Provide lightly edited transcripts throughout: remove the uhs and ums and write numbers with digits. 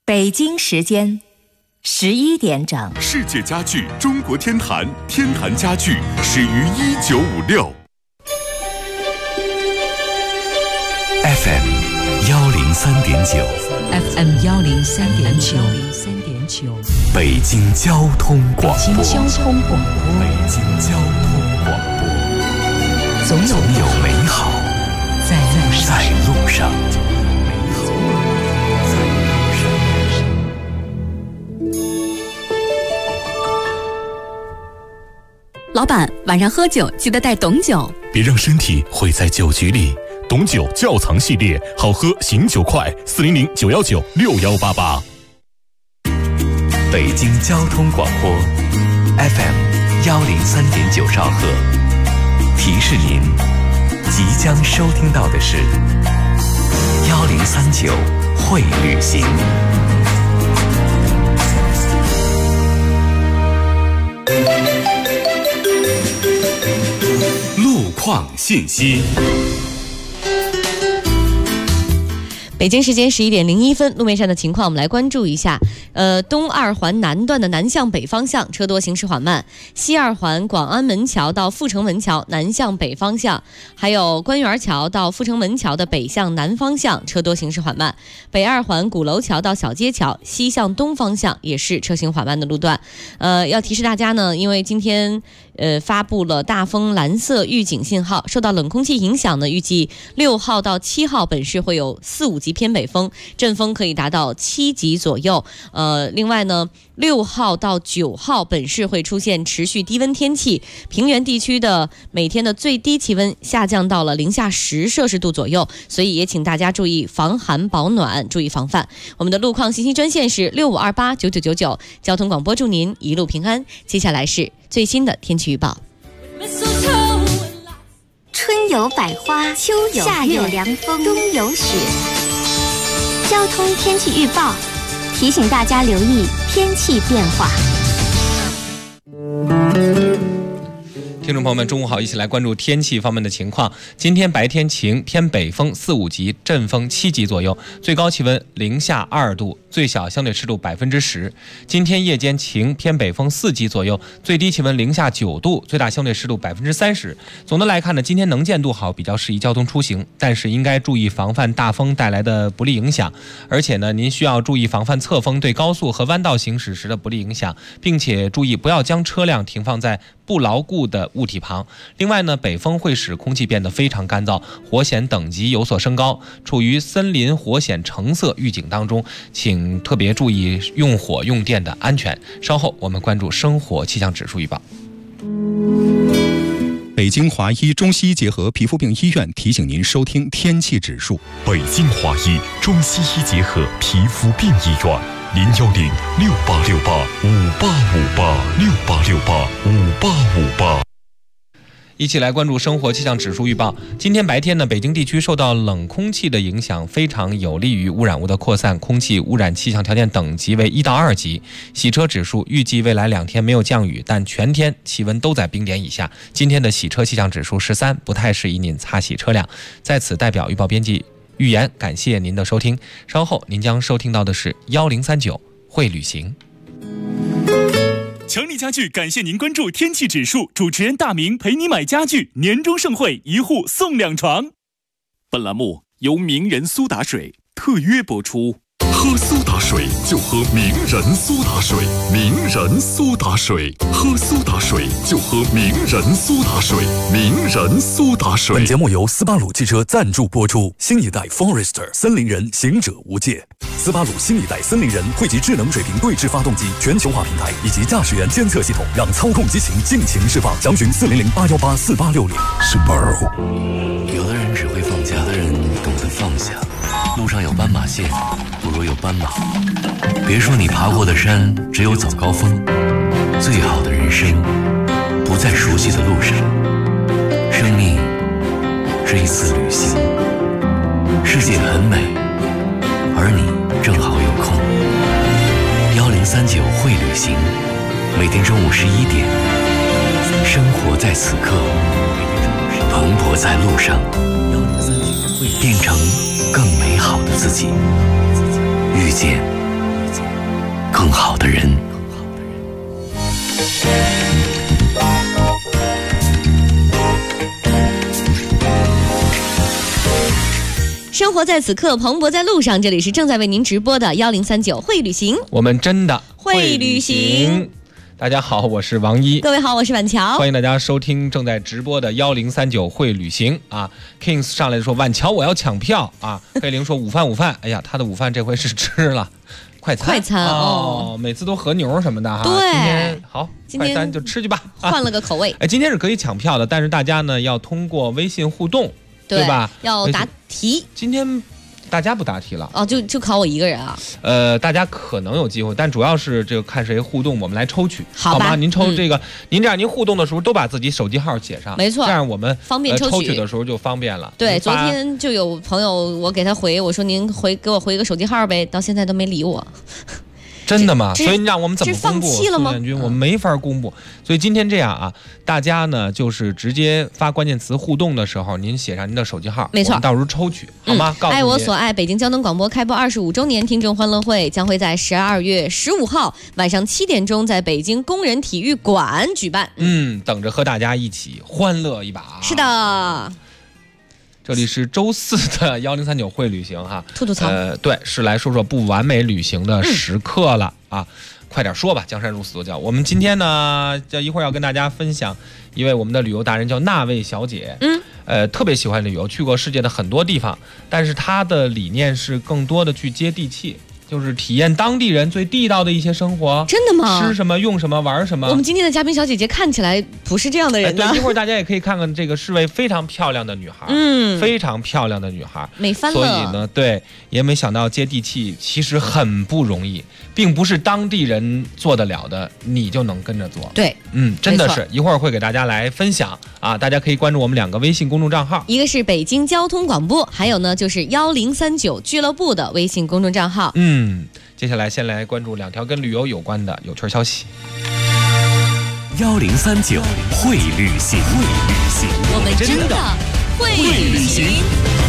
北京时间11点整。 世界家具中国天坛，天坛家具始于1956。 FM 103.9 FM 103.9 北京交通广播。 北京交通广播。总有美好在路上。 老板，晚上喝酒记得带董酒， 别让身体毁在酒局里。董酒窖藏系列，好喝醒酒快，400-919-6188。 北京交通广播 FM 103.9兆赫，提示您即将收听到的是1039会旅行。路况信息。 北京时间11点01分，路面上的情况我们来关注一下。东二环南段的南向北方向车多，行驶缓慢；西二环广安门桥到阜成门桥南向北方向，还有官园桥到阜成门桥的北向南方向车多，行驶缓慢；北二环鼓楼桥到小街桥西向东方向也是车行缓慢的路段。要提示大家呢，因为今天发布了大风蓝色预警信号，受到冷空气影响呢，预计6号到7号本市会有4、5级偏北风，阵风可以达到7级左右。另外呢，6号到9号本市会出现持续低温天气，平原地区的每天的最低气温下降到了零下10摄氏度左右，所以也请大家注意防寒保暖，注意防范。我们的路况信息专线是65289999，交通广播祝您一路平安。接下来是最新的天气预报。 春有百花，秋有夏有凉风，冬有雪。交通天气预报提醒大家留意天气变化。 听众朋友们，中午好，一起来关注天气方面的情况。今天白天晴，偏北风4、5级，阵风7级左右，最高气温零下2度，最小相对湿度10%。今天夜间晴，偏北风4级左右，最低气温零下9度，最大相对湿度30%。总的来看呢，今天能见度好，比较适宜交通出行，但是应该注意防范大风带来的不利影响。而且呢，您需要注意防范侧风对高速和弯道行驶时的不利影响，并且注意不要将车辆停放在不牢固的物体旁。另外呢，北风会使空气变得非常干燥，火险等级有所升高，处于森林火险橙色预警当中，请特别注意用火用电的安全。稍后我们关注生活气象指数预报。 北京华医中西医结合皮肤病医院提醒您收听天气指数。 北京华医中西医结合皮肤病医院，010-6868-5858，6868-5858。 一起来关注生活气象指数预报。今天白天呢，北京地区受到冷空气的影响，非常有利于污染物的扩散，空气污染气象条件等级为1到2级。洗车指数预计未来2天没有降雨，但全天气温都在冰点以下。今天的洗车气象指数13，不太适宜您擦洗车辆。在此代表预报编辑预言，感谢您的收听。稍后您将收听到的是1039会旅行。 强力家具感谢您关注天气指数，主持人大明陪你买家具，年终盛会1户送2床。本栏目由名人苏打水特约播出。 喝苏打水就喝名人苏打水，名人苏打水，喝苏打水就喝名人苏打水，名人苏打水。 本节目由斯巴鲁汽车赞助播出。新一代 Forester 森林人，行者无界。斯巴鲁新一代森林人汇集智能水平对置发动机、全球化平台以及驾驶员监测系统，让操控激情尽情释放。详询400-818-4860。 Subaru。 有的人只会放假，有的人懂得放下。路上有斑马线，不如有斑马。别说你爬过的山只有早高峰，最好的人生不在熟悉的路上。生命是一次旅行，世界很美，而你正好有空。1039会旅行，每天中午11点，生活在此刻，蓬勃在路上，变成更美好的自己，遇见生活在此刻，蓬勃在路上。这里是正在为您直播的1039会旅行， 我们真的会旅行。 大家好，我是王一。 各位好，我是婉乔。 欢迎大家收听正在直播的1039会旅行啊。Kings 上来就说婉乔我要抢票啊。佩玲说午饭，哎呀，他的午饭这回是吃了快餐哦，每次都和牛什么的哈。 对， 今天好，快餐就吃去吧， 换了个口味。 哎，今天是可以抢票的，但是大家呢要通过微信互动，对吧？ 要答题。 今天大家不答题了哦，就考我一个人啊？ 大家可能有机会，但主要是这个看谁互动，我们来抽取， 好吗？您抽这个，您这样您互动的时候都把自己手机号写上， 没错， 这样我们方便抽取的时候就方便了。 对，昨天就有朋友，我给他回，我说您给我回一个手机号呗，到现在都没理我。 真的吗？所以你让我们怎么公布？ 放弃了吗？ 我们没法公布。所以今天这样啊，大家呢就是直接发关键词互动的时候，您写上您的手机号， 没错， 我们到时候抽取，好吗？ 爱我所爱，北京交通广播开播25周年听众欢乐会将会在12月15号晚上7点钟在北京工人体育馆举办。 等着和大家一起欢乐一把。 是的。 这里是周四的1039会旅行哈， 吐槽。 对，是来说说不完美旅行的时刻了啊！快点说吧，江山如此多娇。我们今天呢，一会儿要跟大家分享一位我们的旅游达人，叫那位小姐。特别喜欢旅游，去过世界的很多地方，但是她的理念是更多的去接地气。就是体验当地人最地道的一些生活。 真的吗？ 吃什么用什么玩什么。 我们今天的嘉宾小姐姐看起来不是这样的人呢。 对，一会儿大家也可以看看，这个是位非常漂亮的女孩，非常漂亮的女孩， 美翻了。 所以呢，对，也没想到接地气其实很不容易，并不是当地人做得了的，你就能跟着做。 对， 真的是一会儿会给大家来分享啊，大家可以关注我们2个微信公众账号， 一个是北京交通广播，还有呢就是1039俱乐部的微信公众账号。 接下来先来关注2条跟旅游有关的有趣消息。 1039会旅行， 我们真的会旅行。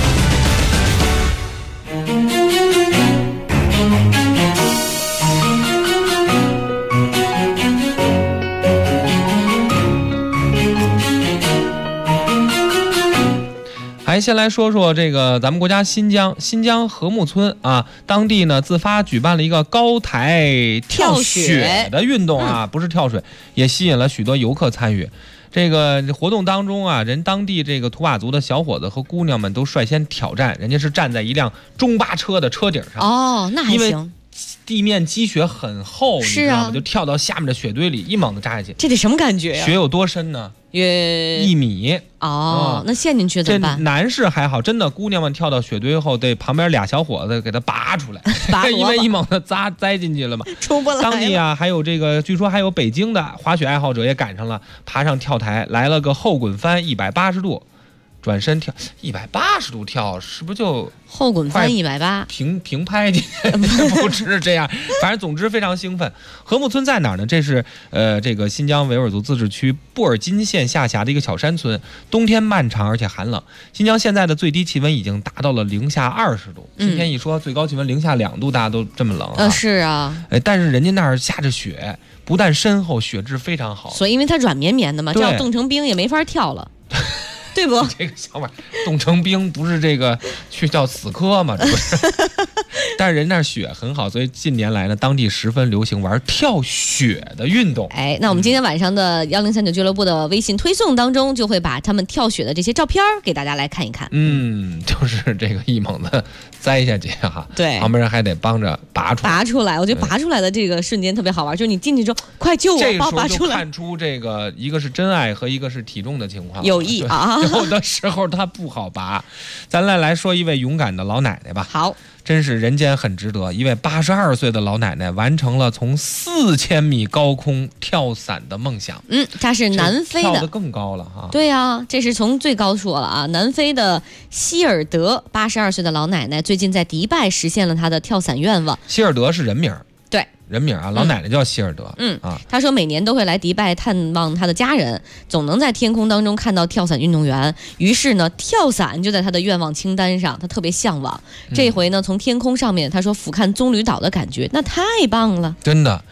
还先来说说这个咱们国家新疆和睦村啊，当地呢自发举办了一个高台跳雪的运动啊，不是跳水，也吸引了许多游客参与。这个活动当中啊，当地这个图瓦族的小伙子和姑娘们都率先挑战，人家是站在一辆中巴车的车顶上。 哦，那还行。 因为地面积雪很厚， 是啊， 你知道吗？就跳到下面的雪堆里，一猛地扎下去。 这得什么感觉呀？ 雪有多深呢？ 约 1米。 那陷进去怎么办？ 这男士还好，真的姑娘们跳到雪堆后，对旁边俩小伙子给他拔出来，因为一猛地栽进去了嘛， 出不来了。 当地啊，还有这个，据说还有北京的滑雪爱好者也赶上了，爬上跳台来了个后滚翻180度。转身跳180度跳，是不是就后滚翻180？ 平拍去，不是这样。反正总之非常兴奋。和睦村在哪儿呢？这是这个新疆维吾尔族自治区布尔津县下辖的一个小山村。冬天漫长而且寒冷，新疆现在的最低气温已经达到了零下20度。今天一说最高气温零下2度，大家都这么冷啊？ 是啊。 但是人家那儿下着雪，不但深厚，雪质非常好。 所以因为它软绵绵的嘛，这要冻成冰也没法跳了。对不？ 这个想法，冻成冰不是这个去叫死磕吗？这不是。但是人那雪很好，所以近年来呢，当地十分流行玩跳雪的运动。 那我们今天晚上的1039俱乐部的微信推送当中，就会把他们跳雪的这些照片给大家来看一看。 就是这个一猛的栽下去哈， 对， 旁边人还得帮着拔出来。 我觉得拔出来的这个瞬间特别好玩，就是你进去之后，快救我，把我拔出来。 这时候就看出这个一个是真爱和一个是体重的情况， 有意啊。 有的时候它不好拔。咱来说一位勇敢的老奶奶吧。 好， 真是人间很值得。一位82岁的老奶奶完成了从4000米高空跳伞的梦想。 她是南非的， 跳得更高了哈。 对啊，这是从最高说了啊。南非的希尔德82岁的老奶奶最近在迪拜实现了她的跳伞愿望。 希尔德是人名。 对。 人名啊，老奶奶叫希尔德。 他说每年都会来迪拜探望他的家人，总能在天空当中看到跳伞运动员。于是呢，跳伞就在他的愿望清单上，他特别向往。这回呢，从天空上面，他说俯瞰棕榈岛的感觉，那太棒了。 真的，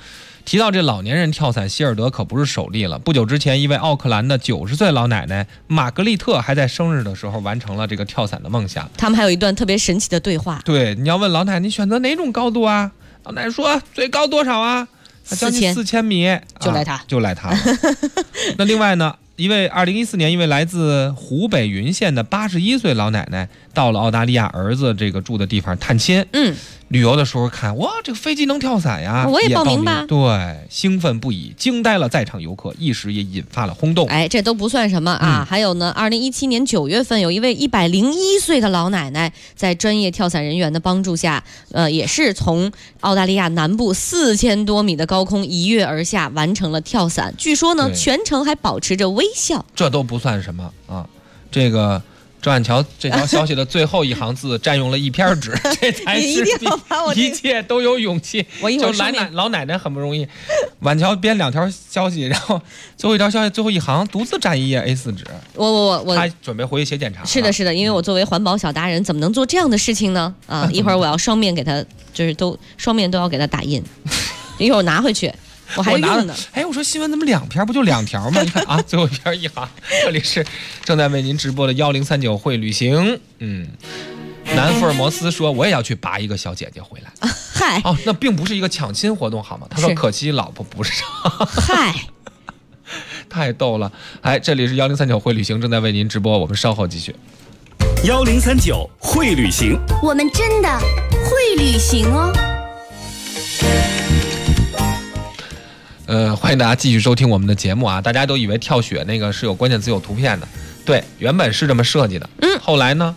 提到这老年人跳伞，希尔德可不是首例了。不久之前，一位奥克兰的90岁老奶奶玛格丽特还在生日的时候完成了这个跳伞的梦想。 他们还有一段特别神奇的对话。 对，你要问老奶奶你选择哪种高度啊？老奶奶说最高多少啊？将近4000米， 就赖他， 就赖他了。那另外呢，2014年，一位来自湖北云县的81岁老奶奶到了澳大利亚儿子这个住的地方探亲。旅游的时候看，哇，这个飞机能跳伞呀！ 我也报名吧。 对，兴奋不已，惊呆了在场游客，一时也引发了轰动。 哎，这都不算什么啊！还有呢，2017年9月份，有一位101岁的老奶奶，在专业跳伞人员的帮助下，也是从澳大利亚南部4000多米的高空一跃而下，完成了跳伞。据说呢，全程还保持着微笑。 这都不算什么啊！这个周岸桥这条消息的最后一行字占用了一篇纸，这才是一切都有勇气。 我一会儿就老奶奶很不容易，晚桥编2条消息，然后最后一条消息最后一行独自占一页 A4 纸。我还准备回去写检查。 是的，因为我作为环保小达人，怎么能做这样的事情呢？啊，一会儿我要双面给他，就是双面都要给他打印，一会儿我拿回去。我还用呢。 哎，我说新闻怎么2篇，不就2条吗？你看啊，最后一篇一行。这里是正在为您直播的1039会旅行。南福尔摩斯说我也要去拔一个小姐姐回来。 嗨， 哦，那并不是一个抢亲活动好吗？他说可惜老婆不是。 嗨， 太逗了。哎，这里是1039会旅行正在为您直播，我们稍后继续。 1039会旅行， 我们真的会旅行哦。 欢迎大家继续收听我们的节目啊！大家都以为跳雪那个是有关键词有图片的，对，原本是这么设计的。后来呢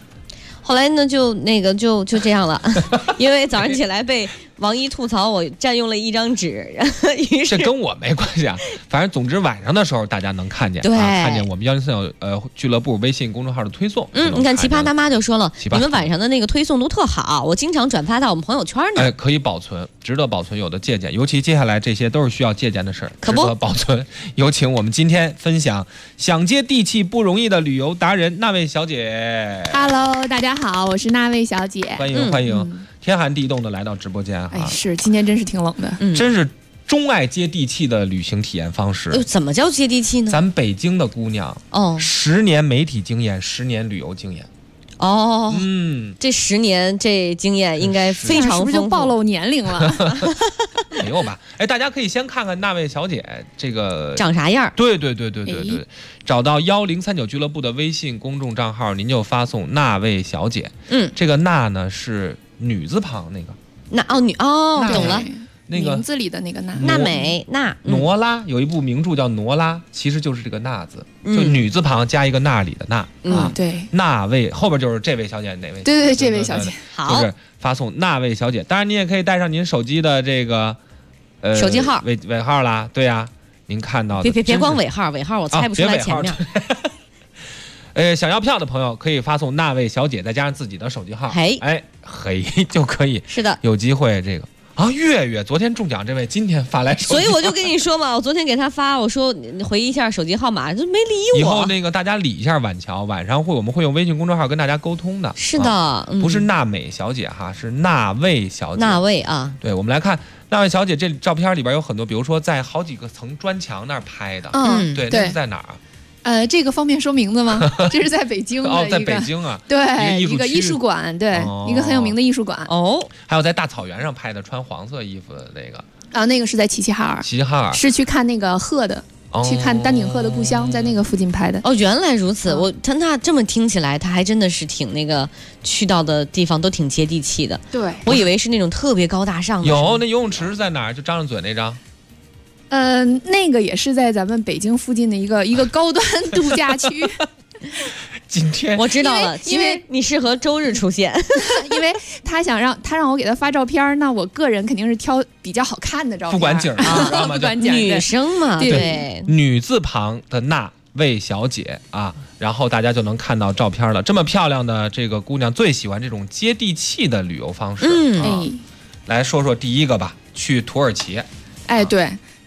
就这样了，因为早上起来被王一吐槽我占用了一张纸，于是这跟我没关系啊。反正总之晚上的时候大家能看见， 对， 看见我们1039俱乐部微信公众号的推送。 你看奇葩大妈就说了，你们晚上的那个推送都特好，我经常转发到我们朋友圈呢。 哎，可以保存，值得保存，有的借鉴，尤其接下来这些都是需要借鉴的事儿，值得保存。有请我们今天分享想接地气不容易的旅游达人那位小姐。 Hello， 大家好，我是那位小姐， 欢迎欢迎。天寒地冻的来到直播间哈， 哎，是今天真是挺冷的， 真是钟爱接地气的旅行体验方式。 怎么叫接地气呢？ 咱北京的姑娘，10年媒体经验，10年旅游经验。 哦，这10年这经验应该非常丰富， 是不是就暴露年龄了？ 没有吧？哎，大家可以先看看那位小姐这个长啥样。 对，找到1039俱乐部的微信公众账号，您就发送那位小姐。这个那呢是女字旁那个。 懂了。 那个名字里的那个娜美挪拉有一部名著叫《挪拉》，其实就是这个那字，就女字旁加一个那里的那啊。 对， 那位后边就是这位小姐哪位？ 对，这位小姐。 好， 就是发送那位小姐。当然，你也可以带上您手机的这个手机号尾号啦。对呀，您看到的别光尾号我猜不出来前面。 想要票的朋友可以发送那位小姐，再加上自己的手机号，就可以。 是的， 有机会这个。月月昨天中奖这位今天发来手机号， 所以我就跟你说嘛，我昨天给他发，我说你回一下手机号码，就没理我。 以后那个大家理一下晚桥，晚上我们会用微信公众号跟大家沟通的。 是的， 不是娜美小姐哈，是那位小姐。 那位啊， 对，我们来看那位小姐这照片里边有很多，比如说在好几个层砖墙那儿拍的。对，那是在哪儿啊？ 这个方便说名字吗？这是在北京的在北京啊， 对，一个艺术馆，对，一个很有名的艺术馆。 还有在大草原上拍的穿黄色衣服的那个那个是在齐齐哈尔，是去看那个鹤的，去看丹顶鹤的故乡，在那个附近拍的。 原来如此，那这么听起来，他还真的是挺那个去到的地方都挺接地气的。 对， 我以为是那种特别高大上的。 有那游泳池是在哪儿？就张着嘴那张。 那个也是在咱们北京附近的一个高端度假区。 今天我知道了，因为你适合周日出现， 因为他让我给他发照片，那我个人肯定是挑比较好看的照片， 不管景啊， 不管景， 女生嘛，对， 女字旁的那位小姐啊，然后大家就能看到照片了。这么漂亮的这个姑娘，最喜欢这种接地气的旅游方式。来说说第一个吧，去土耳其。 对。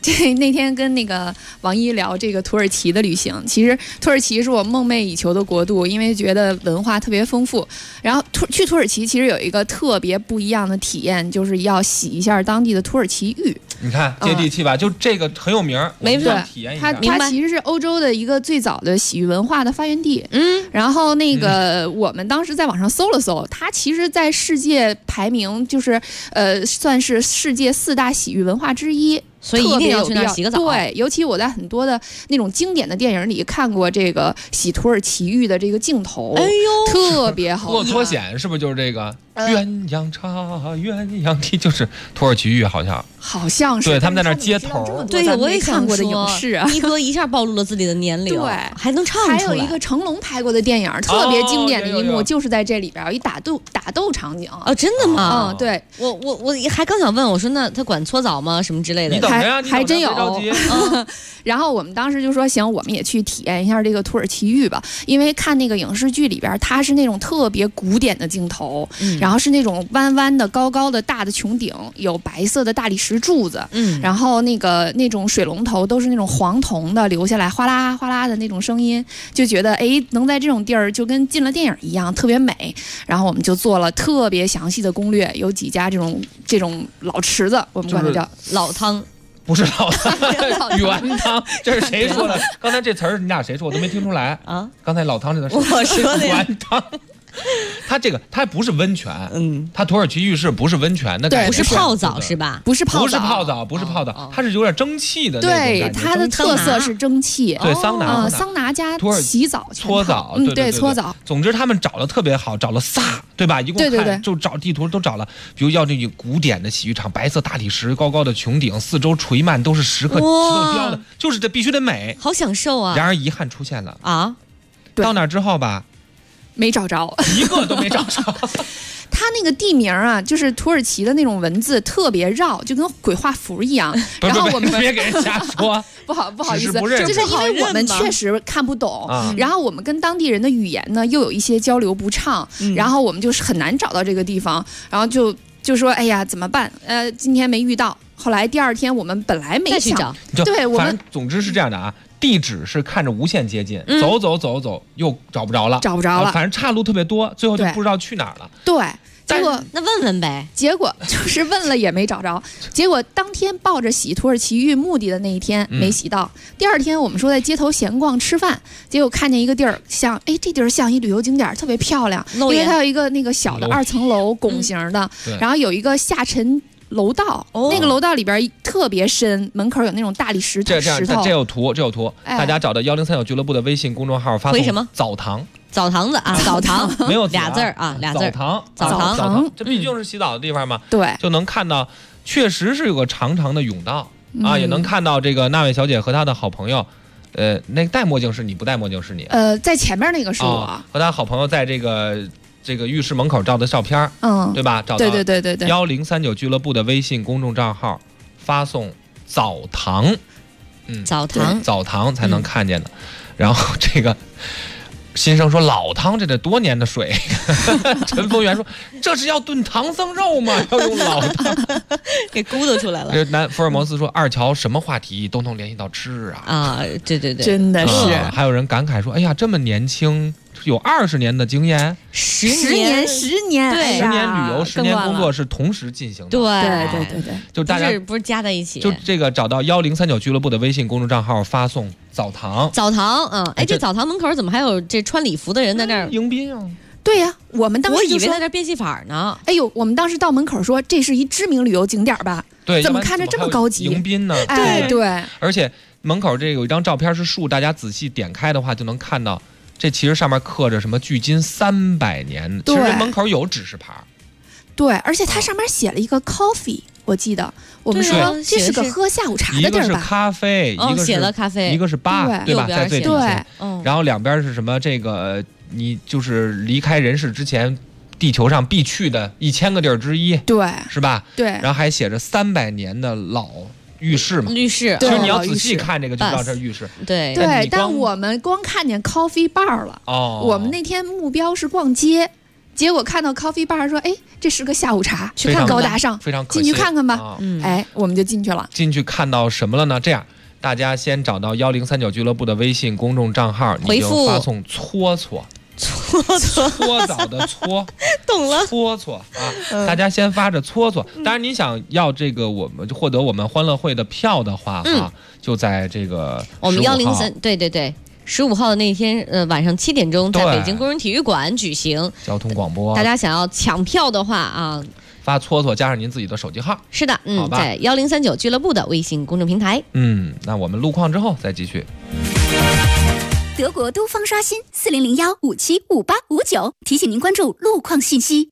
那天跟那个王一聊这个土耳其的旅行，其实土耳其是我梦寐以求的国度，因为觉得文化特别丰富。然后去土耳其其实有一个特别不一样的体验，就是要洗一下当地的土耳其浴。 你看接地气吧，就这个很有名， 没错， 体验一下。 它其实是欧洲的一个最早的洗浴文化的发源地。然后那个我们当时在网上搜了搜，它其实在世界排名就是算是世界4大洗浴文化之一。 所以一定要去那儿洗个澡。 对，尤其我在很多的那种经典的电影里看过这个洗土耳其浴的这个镜头， 哎呦， 特别好。 骆驼险是不是就是这个？鸳鸯茶，鸳鸯啼，就是土耳其浴，好像是。 对，他们在那儿接头。 对，我也看过的影视啊。 一哥一下暴露了自己的年龄， 对， 还能唱出来。 还有一个成龙拍过的电影，特别经典的一幕，就是在这里边有一打斗场景。 哦，真的吗？ 对， 我还刚想问，我说那他管搓澡吗？什么之类的？ 还真有。然后我们当时就说行，我们也去体验一下这个土耳其浴吧，因为看那个影视剧里边，它是那种特别古典的镜头，然后是那种弯弯的、高高的、大的穹顶，有白色的大理石柱子，然后那种水龙头都是那种黄铜的，流下来哗啦哗啦的那种声音，就觉得能在这种地儿就跟进了电影一样，特别美。然后我们就做了特别详细的攻略，有几家这种老池子，我们管它叫老汤。 不是老汤，原汤，这是谁说的？刚才这词儿你俩谁说？我都没听出来啊！刚才老汤这个是我说的原汤。它不是温泉，它土耳其浴室不是温泉的感觉， 不是泡澡是吧？ 不是泡澡，它是有点蒸汽的那种感觉。 对，它的特色是蒸汽， 对，桑拿加洗澡、 搓澡， 对，搓澡。 总之他们找的特别好，找了仨，对吧？一共看就找地图都找了，比如要这个古典的洗浴场，白色大理石，高高的穹顶，四周垂蔓都是石刻雕的，就是这必须得美， 好享受啊！ 然而遗憾出现了啊， 到那之后吧。 没找着， 一个都没找着。 它那个地名啊，就是土耳其的那种文字特别绕，就跟鬼画符一样。然后我们别给人瞎说， 不好意思，就是因为我们确实看不懂，然后我们跟当地人的语言呢又有一些交流不畅，然后我们就是很难找到这个地方，然后就说哎呀怎么办？今天没遇到。后来第二天我们本来没想，对我们总之是这样的啊。地址是看着无限接近，走又找不着了，反正岔路特别多，最后就不知道去哪儿了。 对，结果那问问呗， 结果就是问了也没找着。结果当天抱着洗土耳其浴目的的那一天没洗到，第二天我们说在街头闲逛吃饭，结果看见一个地儿这地儿像一旅游景点，特别漂亮，因为它有一个那个小的2层楼拱形的，然后有一个下沉楼道，那个楼道里边特别深，门口有那种大理石头。 这有图，大家找到1039俱乐部的微信公众号，发送什么澡堂。 澡堂子啊，澡堂没有俩字儿啊，俩字儿。 澡堂，这毕竟是洗澡的地方嘛， 对， 就能看到，确实是有个长长的甬道啊，也能看到这个那位小姐和她的好朋友，那个戴墨镜是你，不戴墨镜是你？ 在前面那个是我， 和她好朋友在这个浴室门口照的照片，对吧？找到对 1039俱乐部的微信公众账号，发送澡堂，澡堂才能看见的。然后这个新生说老汤这得多年的水，陈丰源说这是要炖唐僧肉吗？要用老汤， 给咕嘟出来了。 福尔摩斯说二乔什么话题都能联系到吃啊！对， 真的是。 还有人感慨说，哎呀，这么年轻。有20年的经验 ，10年， 对 ，10年旅游，10年工作是同时进行的。 对， 就大家不是加在一起。 就这个找到1039俱乐部的微信公众账号，发送澡堂。 这澡堂门口怎么还有这穿礼服的人在那儿迎宾啊？ 对呀，我们当时我以为在那变戏法呢。 哎呦，我们当时到门口说这是一知名旅游景点吧？ 对， 怎么看着这么高级？ 迎宾呢？ 对， 而且门口这有一张照片是树，大家仔细点开的话就能看到。这其实上面刻着什么距今300年，其实门口有指示牌。 对，而且它上面写了一个 coffee， 我记得我们说这是个喝下午茶的地儿吧？ 一个是咖啡，一个是写了咖啡， 一个是bar，对吧？在最底下，然后两边是什么？这个你就是离开人世之前，地球上必去的1000个地儿之一， 对， 是吧？ 对， 然后还写着300年的老。浴室嘛， 浴室， 其实你要仔细看这个就知道这是浴室。 对， 但我们光看见 coffee bar 了。我们那天目标是逛街， 结果看到 coffee bar 说，哎，这是个下午茶， 去看高大上， 非常可惜， 进去看看吧。哎，我们就进去了。 进去看到什么了呢？这样，大家先找到1039俱乐部的微信公众账号，你就发送搓搓。搓澡的搓， 懂了， 搓搓啊！大家先发着搓搓。当然，你想要这个我们获得我们欢乐会的票的话啊，就在这个我们103，对，15号的那天，晚上7点钟，在北京工人体育馆举行交通广播。 大家想要抢票的话啊， 发搓搓加上您自己的手机号。 是的，在1039俱乐部的微信公众平台。 那我们路况之后再继续。 德国都方刷新4001575859，提醒您关注路况信息。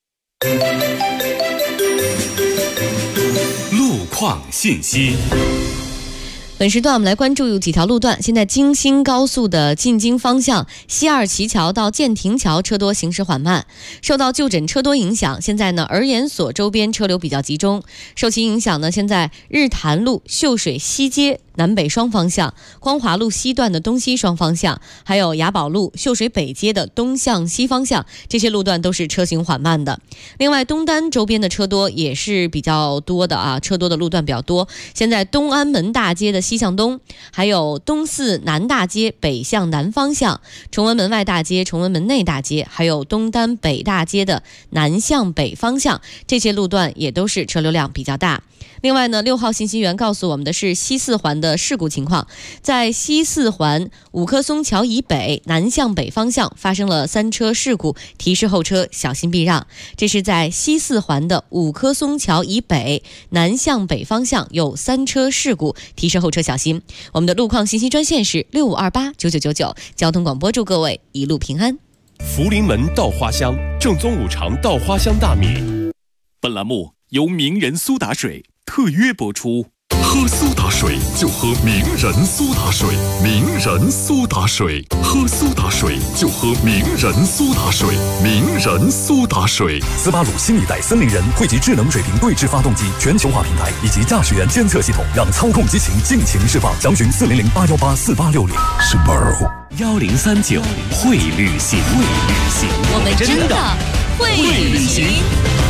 路况信息。 本时段我们来关注有几条路段。现在京新高速的进京方向西二旗桥到建亭桥车多，行驶缓慢。受到就诊车多影响，现在呢儿研所周边车流比较集中。受其影响呢，现在日坛路秀水西街南北双方向，光华路西段的东西双方向，还有雅宝路秀水北街的东向西方向，这些路段都是车行缓慢的。另外东单周边的车多也是比较多的啊，车多的路段比较多。现在东安门大街的西向东，还有东四南大街北向南方向，崇文门外大街、崇文门内大街，还有东单北大街的南向北方向，这些路段也都是车流量比较大。另外呢，6号信息员告诉我们的是西四环的事故情况，在西四环五棵松桥以北南向北方向发生了3车事故，提示后车小心避让。这是在西四环的五棵松桥以北南向北方向有3车事故，提示后车小心。我们的路况信息专线是65289999，交通广播祝各位一路平安。 福临门稻花香，正宗五常稻花香大米。 本栏目由名人苏打水特约播出。 喝苏打水就喝名人苏打水，名人苏打水，喝苏打水就喝名人苏打水，名人苏打水。 斯巴鲁新一代森林人汇集智能水平对置发动机、全球化平台以及驾驶员监测系统，让操控激情尽情释放。详询400-818-4860。Subaru 1039会旅行， 我们真的会旅行。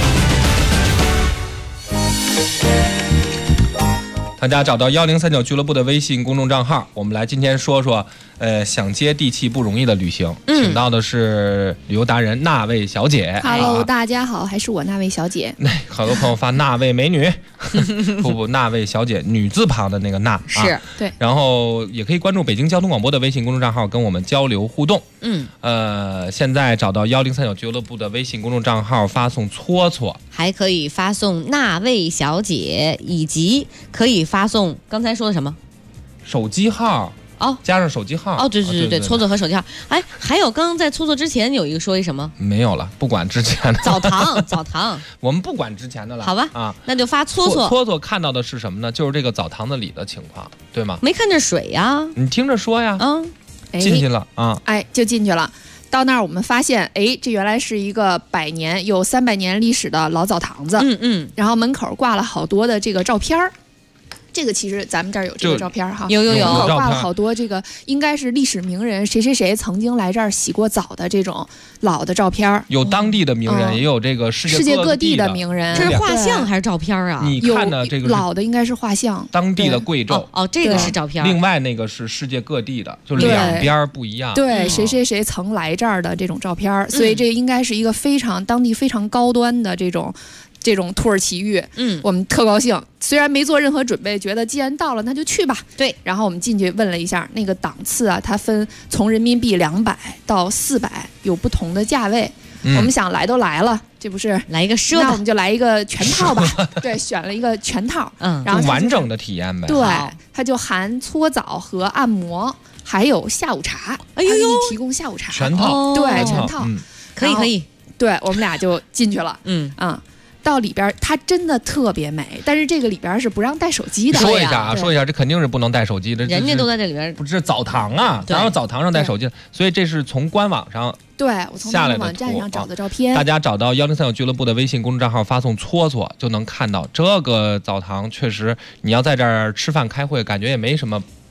大家找到1039俱乐部的微信公众账号，我们来今天说说，想接地气不容易的旅行，请到的是旅游达人那位小姐。 Hello， 大家好，还是我那位小姐。 好多朋友发那位美女，不，那位小姐，女字旁的那个那是对。 然后也可以关注北京交通广播的微信公众账号，跟我们交流互动。现在找到1039俱乐部的微信公众账号，发送搓搓， 还可以发送那位小姐，以及可以发送刚才说的什么手机号哦， 加上手机号哦，对，搓搓和手机号。哎，还有刚刚在搓搓之前有一个说一什么？ 没有了，不管之前的。 澡堂， 我们不管之前的了。 好吧，那就发搓搓。 搓搓看到的是什么呢？就是这个澡堂子里的情况，对吗？ 没看着水呀， 你听着说呀。进去了啊， 就进去了。到那儿我们发现，这原来是一个100年有300年历史的老澡堂子。然后门口挂了好多的这个照片儿。这个其实咱们这儿有这个照片哈， 有挂了好多这个应该是历史名人谁谁谁曾经来这儿洗过澡的这种老的照片， 有当地的名人，也有这个世界各地的名人。 这是画像还是照片啊？ 你看的这个老的应该是画像， 当地的贵胄这个是照片。 另外那个是世界各地的，就两边不一样。 对，谁谁谁曾来这儿的这种照片，所以这应该是一个当地非常高端的这种土耳其浴。我们特高兴，虽然没做任何准备，觉得既然到了那就去吧。 对， 然后我们进去问了一下那个档次啊，它分从人民币200到400，有不同的价位。我们想来都来了，这不是来一个奢的， 那我们就来一个全套吧。对，选了一个全套，然后完整的体验呗。 对，它就含搓澡和按摩，还有下午茶。 哎呦， 提供下午茶全套， 对，全套， 可以。 对，我们俩就进去了。到里边它真的特别美，但是这个里边是不让带手机的。 说一下，这肯定是不能带手机的。 人家都在这里边， 不是澡堂啊，哪有澡堂上带手机？所以这是从官网上我从那个网站上找的照片。 大家找到1039俱乐部的微信公众账号，发送搓搓就能看到这个澡堂。确实，你要在这儿吃饭开会，感觉也没什么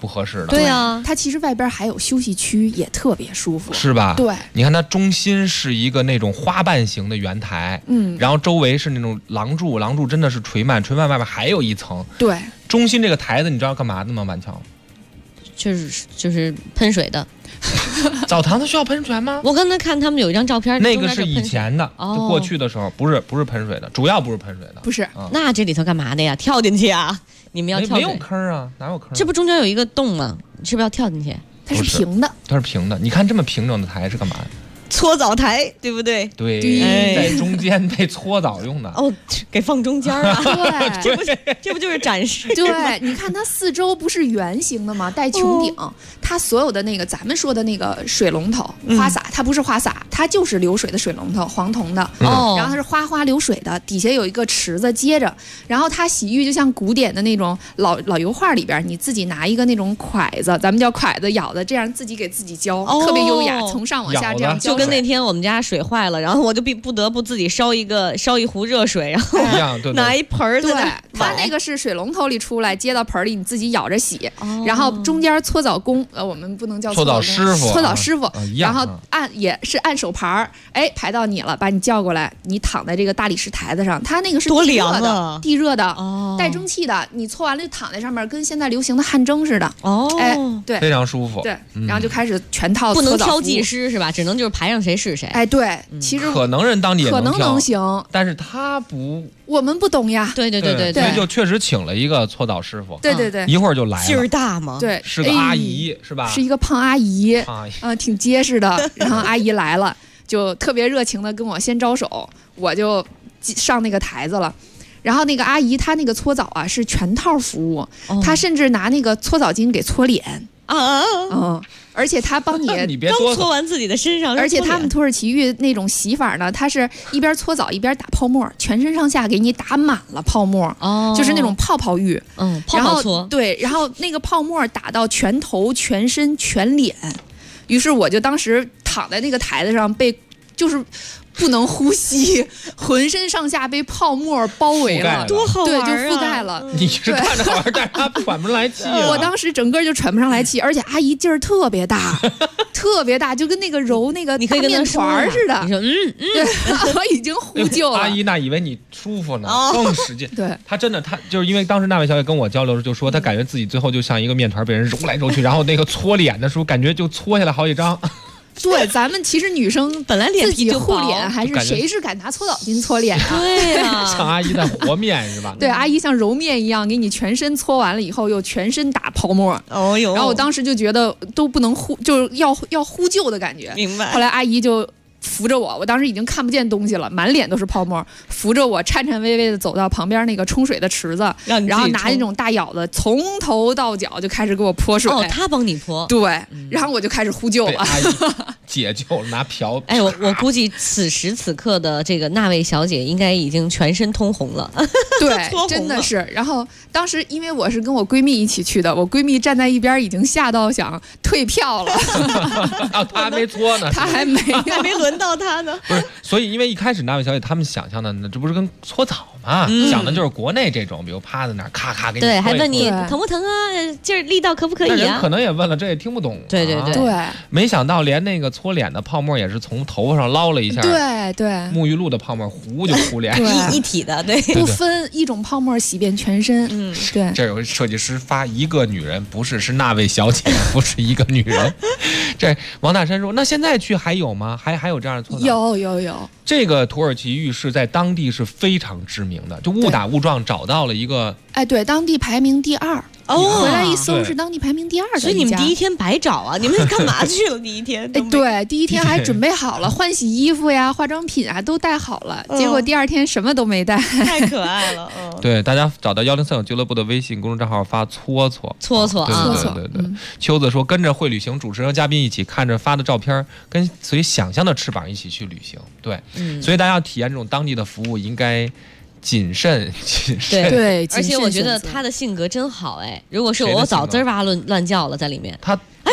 不合适的。 对啊， 它其实外边还有休息区，也特别舒服， 是吧？ 对， 你看它中心是一个那种花瓣形的圆台，然后周围是那种廊柱，廊柱真的是垂蔓，垂蔓外边还有一层。 对， 中心这个台子你知道干嘛的吗？满桥， 就是喷水的。 澡堂子需要喷泉吗？ 我刚才看他们有一张照片， 那个是以前的，就过去的时候，不是喷水的，主要不是喷水的， 不是。 那这里头干嘛的呀？跳进去啊？你们要跳？ 没有坑啊，哪有坑？ 这不中间有一个洞吗？你是不是要跳进去？ 它是平的， 它是平的。你看这么平整的台是干嘛的？ 搓澡台，对不对？ 对，在中间被搓澡用的。 哦，给放中间啊？ 对， 这不就是展示？ 对，你看它四周不是圆形的吗？带穹顶，它所有的那个咱们说的那个水龙头花洒，它不是花洒，它就是流水的水龙头，黄铜的。然后它是哗哗流水的，底下有一个池子接着。然后它洗浴就像古典的那种老油画里边，你自己拿一个那种筷子，咱们叫筷子舀的，这样自己给自己浇，特别优雅，从上往下这样浇。 就跟那天我们家水坏了，然后我就不得不自己烧一壶热水，然后拿一盆儿在那。 它那个是水龙头里出来接到盆里，你自己舀着洗。然后中间搓澡工，我们不能叫搓澡师傅， 搓澡师傅，然后也是按手牌儿，哎，排到你了，把你叫过来，你躺在这个大理石台子上，它那个是地热的，地热的，带蒸汽的，你搓完了就躺在上面，跟现在流行的汗蒸似的。哎，对， 非常舒服。 对，然后就开始全套搓澡服务。 不能挑技师是吧？只能就是排上谁是谁。 哎，对，其实可能人当地也能行， 但是他不， 我们不懂呀。 对， 所以就确实请了一个搓澡师傅。 对， 一会儿就来了。 劲儿大吗？ 对， 是个阿姨是吧？ 是一个胖阿姨，挺结实的。然后阿姨来了，就特别热情的跟我先招手，我就上那个台子了。然后那个阿姨她那个搓澡啊是全套服务，她甚至拿那个搓澡巾给搓脸。而且他帮你刚搓完自己的身上， 而且他们土耳其浴那种洗法呢，他是一边搓澡一边打泡沫，全身上下给你打满了泡沫，就是那种泡泡浴， 泡泡搓。 对，然后那个泡沫打到全头、全身、全脸，于是我就当时躺在那个台子上就是不能呼吸，浑身上下被泡沫包围了， 多好玩啊！ 对，就覆盖了。 你是看着好玩，但是他喘不上来气。 我当时整个就喘不上来气，而且阿姨劲儿特别大，特别大，就跟那个揉那个大面团似的。 你说对，我已经呼救了。 阿姨那以为你舒服呢，更使劲。 对， 她真的，她就是因为当时那位小姐跟我交流的时候就说，她感觉自己最后就像一个面团被人揉来揉去，然后那个搓脸的时候，感觉就搓下来好几张。 对，咱们其实女生本来脸皮就护脸，还是谁是敢拿搓澡巾搓脸啊？ 对呀， 像阿姨在和面是吧？ 对，阿姨像揉面一样，给你全身搓完了以后，又全身打泡沫。 哦哟！ 然后我当时就觉得都不能就是要呼救的感觉。 明白。 后来阿姨就扶着我当时已经看不见东西了，满脸都是泡沫，扶着我颤颤巍巍的走到旁边那个冲水的池子，然后拿那种大舀子从头到脚就开始给我泼水。 他帮你泼。 对，然后我就开始呼救了。 阿姨解救拿瓢。 哎，我估计此时此刻的这个那位小姐应该已经全身通红了。 对，真的是。然后当时因为我是跟我闺蜜一起去的，我闺蜜站在一边已经吓到想退票了。 她还没搓呢， 她还没轮到她呢。 不是，所以因为一开始那位小姐他们想象的这不是跟搓澡嘛，想的就是国内这种，比如趴在那儿咔咔给你。 对，还问你疼不疼啊，劲儿力道可不可以啊？ 人可能也问了，这也听不懂。 对， 没想到连那个搓脸的泡沫也是从头发上捞了一下。 对， 沐浴露的泡沫糊就糊脸， 一体的，对， 不分一种泡沫洗遍全身。对。 这有设计师发一个女人，不是那位小姐，不是一个女人。这王大山说，那现在去还有吗？还有这样的搓澡？ 有。 这个土耳其浴是在当地是非常知名的，就误打误撞找到了一个。 哎，对，当地排名第2。回来一搜是当地排名第2的。 所以你们第一天白找啊！你们干嘛去了？第一天？ 对，第一天还准备好了换洗衣服呀、化妆品啊都带好了，结果第2天什么都没带。 太可爱了。 对，大家找到103俱乐部的微信公众账号发搓搓。对。秋子说，跟着会旅行主持人和嘉宾一起看着发的照片，跟随想象的翅膀一起去旅行。对，所以大家要体验这种当地的服务，应该谨慎。 对， 而且我觉得他的性格真好哎。如果是我早滋哇乱叫了在里面。 哎，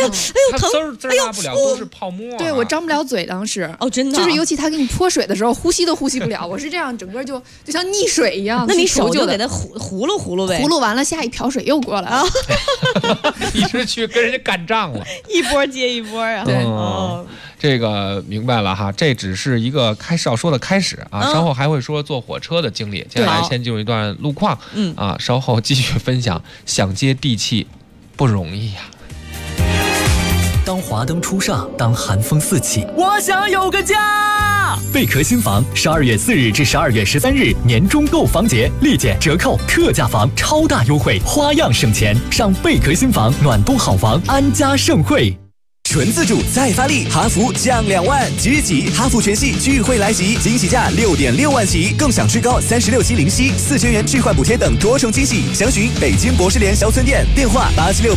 呦疼， 滋拉不了，都是泡沫。 对，我张不了嘴，当时真的， 就是尤其他给你泼水的时候，呼吸都呼吸不了，我是这样，整个就像溺水一样。 那你手就给他葫芦呗， 葫芦完了，下一瓢水又过来了。 你是去跟人家干仗了， 一波接一波啊。 对， 这个明白了哈，这只是一个要说的开始啊，稍后还会说坐火车的经历。接下来先进入一段路况，稍后继续分享。想接地气不容易呀。 当华灯初上，当寒风四起， 我想有个家。 贝壳新房12月4日至12月13日年终购房节，立减折扣，特价房超大优惠，花样省钱。上贝壳新房暖冬好房，安家盛会。 纯自主再发力，哈弗降2万，即日起哈弗全系钜惠来袭，惊喜价6.6万起，更享最高36期零息，4000元置换补贴等多重惊喜。详询北京博士联销村店，电话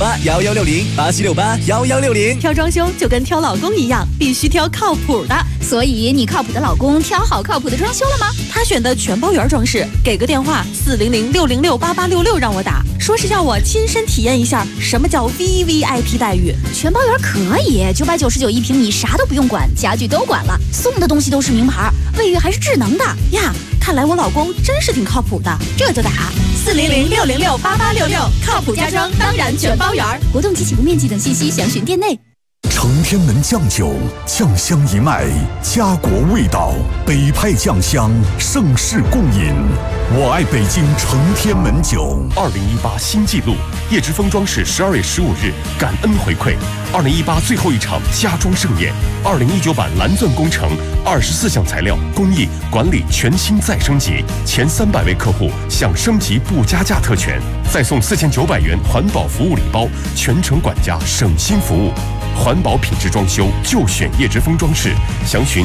87681160，87681160。 挑装修就跟挑老公一样，必须挑靠谱的。 所以你靠谱的老公挑好靠谱的装修了吗？ 他选的全包圆装饰，给个电话400-606-8866让我打，说是要我亲身体验一下什么叫 VVIP 待遇。 全包圆可以，999一平，你啥都不用管，家具都管了，送的东西都是名牌，卫浴还是智能的呀。看来我老公真是挺靠谱的，这就打400-606-8866，靠谱家装当然全包圆。 活动及起步面积等信息详询店内。 承天门酱酒，酱香一脉，家国味道，北派酱香，盛世共饮。我爱北京承天门酒。 2018新纪录，叶之峰装饰12月15日感恩回馈，2018最后一场家装盛宴，2019版蓝钻工程，24项材料工艺管理全新再升级，前300位客户享升级不加价特权，再送4900元环保服务礼包，全程管家省心服务。环保品质装修就选叶之峰装饰，详询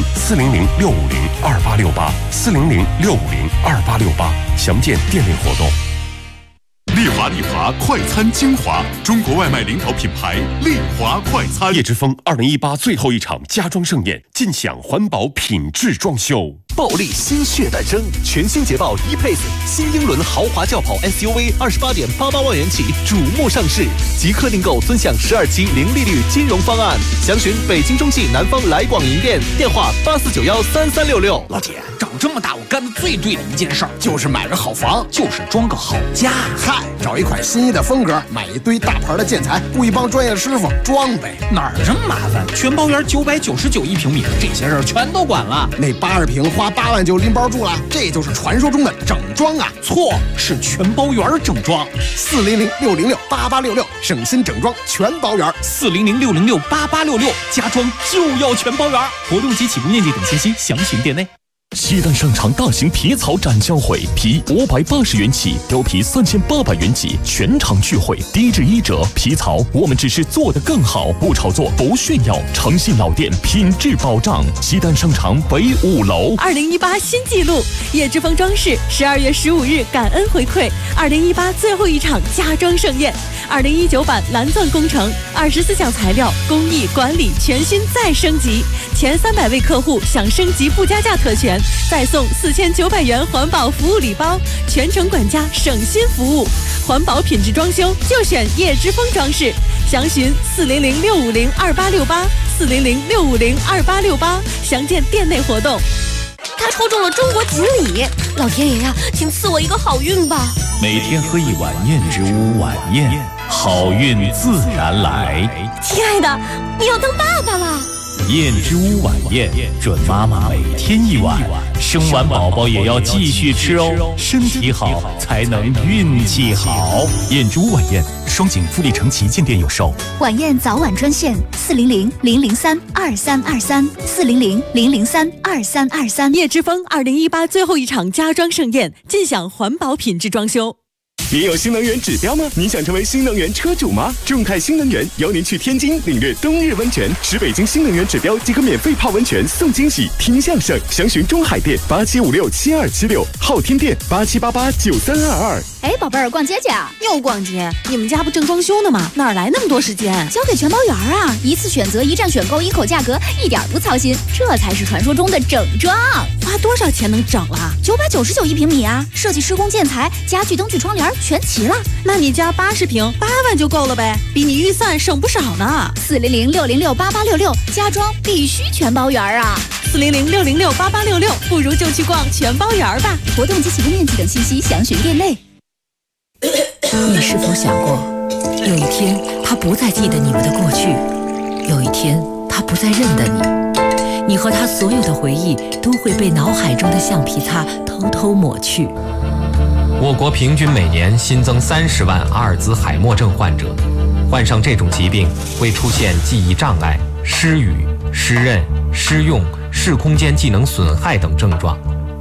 400-650-2868，400-650-2868，详见店内活动。 丽华快餐精华，中国外卖领导品牌丽华快餐。 叶之峰2018最后一场家装盛宴，尽享环保品质装修。 暴力新血诞生，全新捷豹 E-Pace 新英伦豪华轿跑 SUV28.88万元起瞩目上市，即刻订购尊享12期零利率金融方案。详询北京中汽南方来广营店，电话84913366。 老姐，长这么大我干的最对的一件事儿就是买个好房，就是装个好家。 嗨，找一款心仪的风格，买一堆大牌的建材，雇一帮专业的师傅装呗。 哪儿这么麻烦？全包圆999一平米，这些事儿全都管了。 那80平花8万就拎包住了，这就是传说中的整装啊！ 错，是全包圆整装。 400-606-8866，省心整装全包圆。 400-606-8866，家装就要全包圆。活动及起步面积等信息详询店内。 西单商场大型皮草展销会，皮580元起，貂皮3800元起，全场聚会，低至1折。皮草我们只是做得更好，不炒作，不炫耀，诚信老店，品质保障。西单商场北5楼。 2018新纪录，叶之峰装饰12月15日感恩回馈，2018最后一场家装盛宴，2019版蓝钻工程，24项材料工艺管理全新再升级，前300位客户享升级不加价特权，再送4900元环保服务礼包，全程管家省心服务，环保品质装修就选叶之峰装饰，详询400-650-2868，400-650-2868，详见店内活动。 他抽中了中国锦鲤，老天爷呀，请赐我一个好运吧！ 每天喝一碗燕之屋晚宴，好运自然来。 亲爱的，你要当爸爸了。 燕之屋晚宴，准妈妈每天一碗，生完宝宝也要继续吃哦，身体好才能运气好。燕之屋晚宴，双井富力城旗舰店有售。 晚宴早晚专线400-003-2323，400-003-2323。 叶之峰2018最后一场家装盛宴，尽享环保品质装修。 您有新能源指标吗？您想成为新能源车主吗？众泰新能源邀您去天津领略冬日温泉，使北京新能源指标即可免费泡温泉送惊喜，听相声。详询中海店87567276，昊天店87889322。 哎，宝贝儿，逛街去啊？ 又逛街？你们家不正装修呢吗？哪来那么多时间？ 交给全包园啊！一次选择，一站选购，一口价格，一点不操心，这才是传说中的整装。 花多少钱能整了 ？999一平米啊！设计、施工、建材、家具、灯具、窗帘全齐了。 那你家80平8万就够了呗，比你预算省不少呢。 400-606-8866，家装必须全包园啊 ！400-606-8866，不如就去逛全包园吧。 活动及起步面积等信息详询店内。 你是否想过，有一天他不再记得你们的过去，有一天他不再认得你，你和他所有的回忆都会被脑海中的橡皮擦偷偷抹去。 我国平均每年新增30万阿尔兹海默症患者，患上这种疾病会出现记忆障碍、失语、失认、失用、视空间技能损害等症状。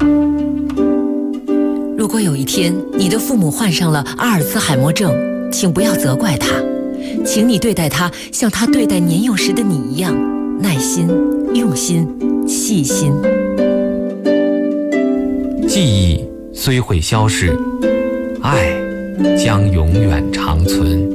如果有一天你的父母患上了阿尔兹海默症，请不要责怪他，请你对待他像他对待年幼时的你一样，耐心、用心、细心。 记忆虽会消逝，爱将永远长存。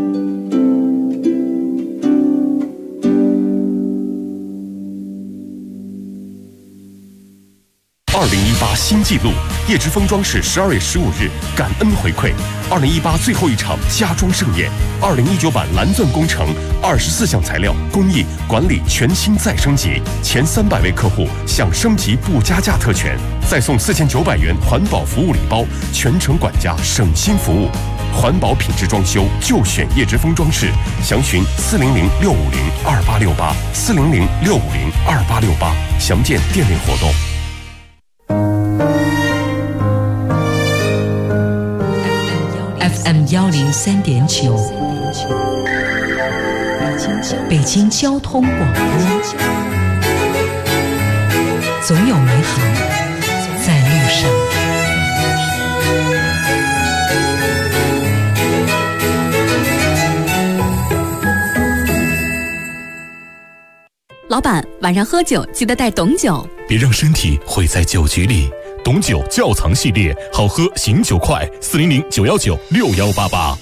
2018新纪录，叶之峰装饰12月15日感恩回馈2018最后一场家装盛宴，2019版蓝钻工程24项材料工艺管理全新再升级，前300位客户享升级不加价特权，再送4900元环保服务礼包，全程管家省心服务。环保品质装修就选叶之峰装饰，详询400-650-2868 400-650-2868，详见店内活动。 FM 103.9，北京交通广播，总有美好在路上。 老板，晚上喝酒记得带董酒， 别让身体毁在酒局里。董酒窖藏系列，好喝醒酒快，400-919-6188。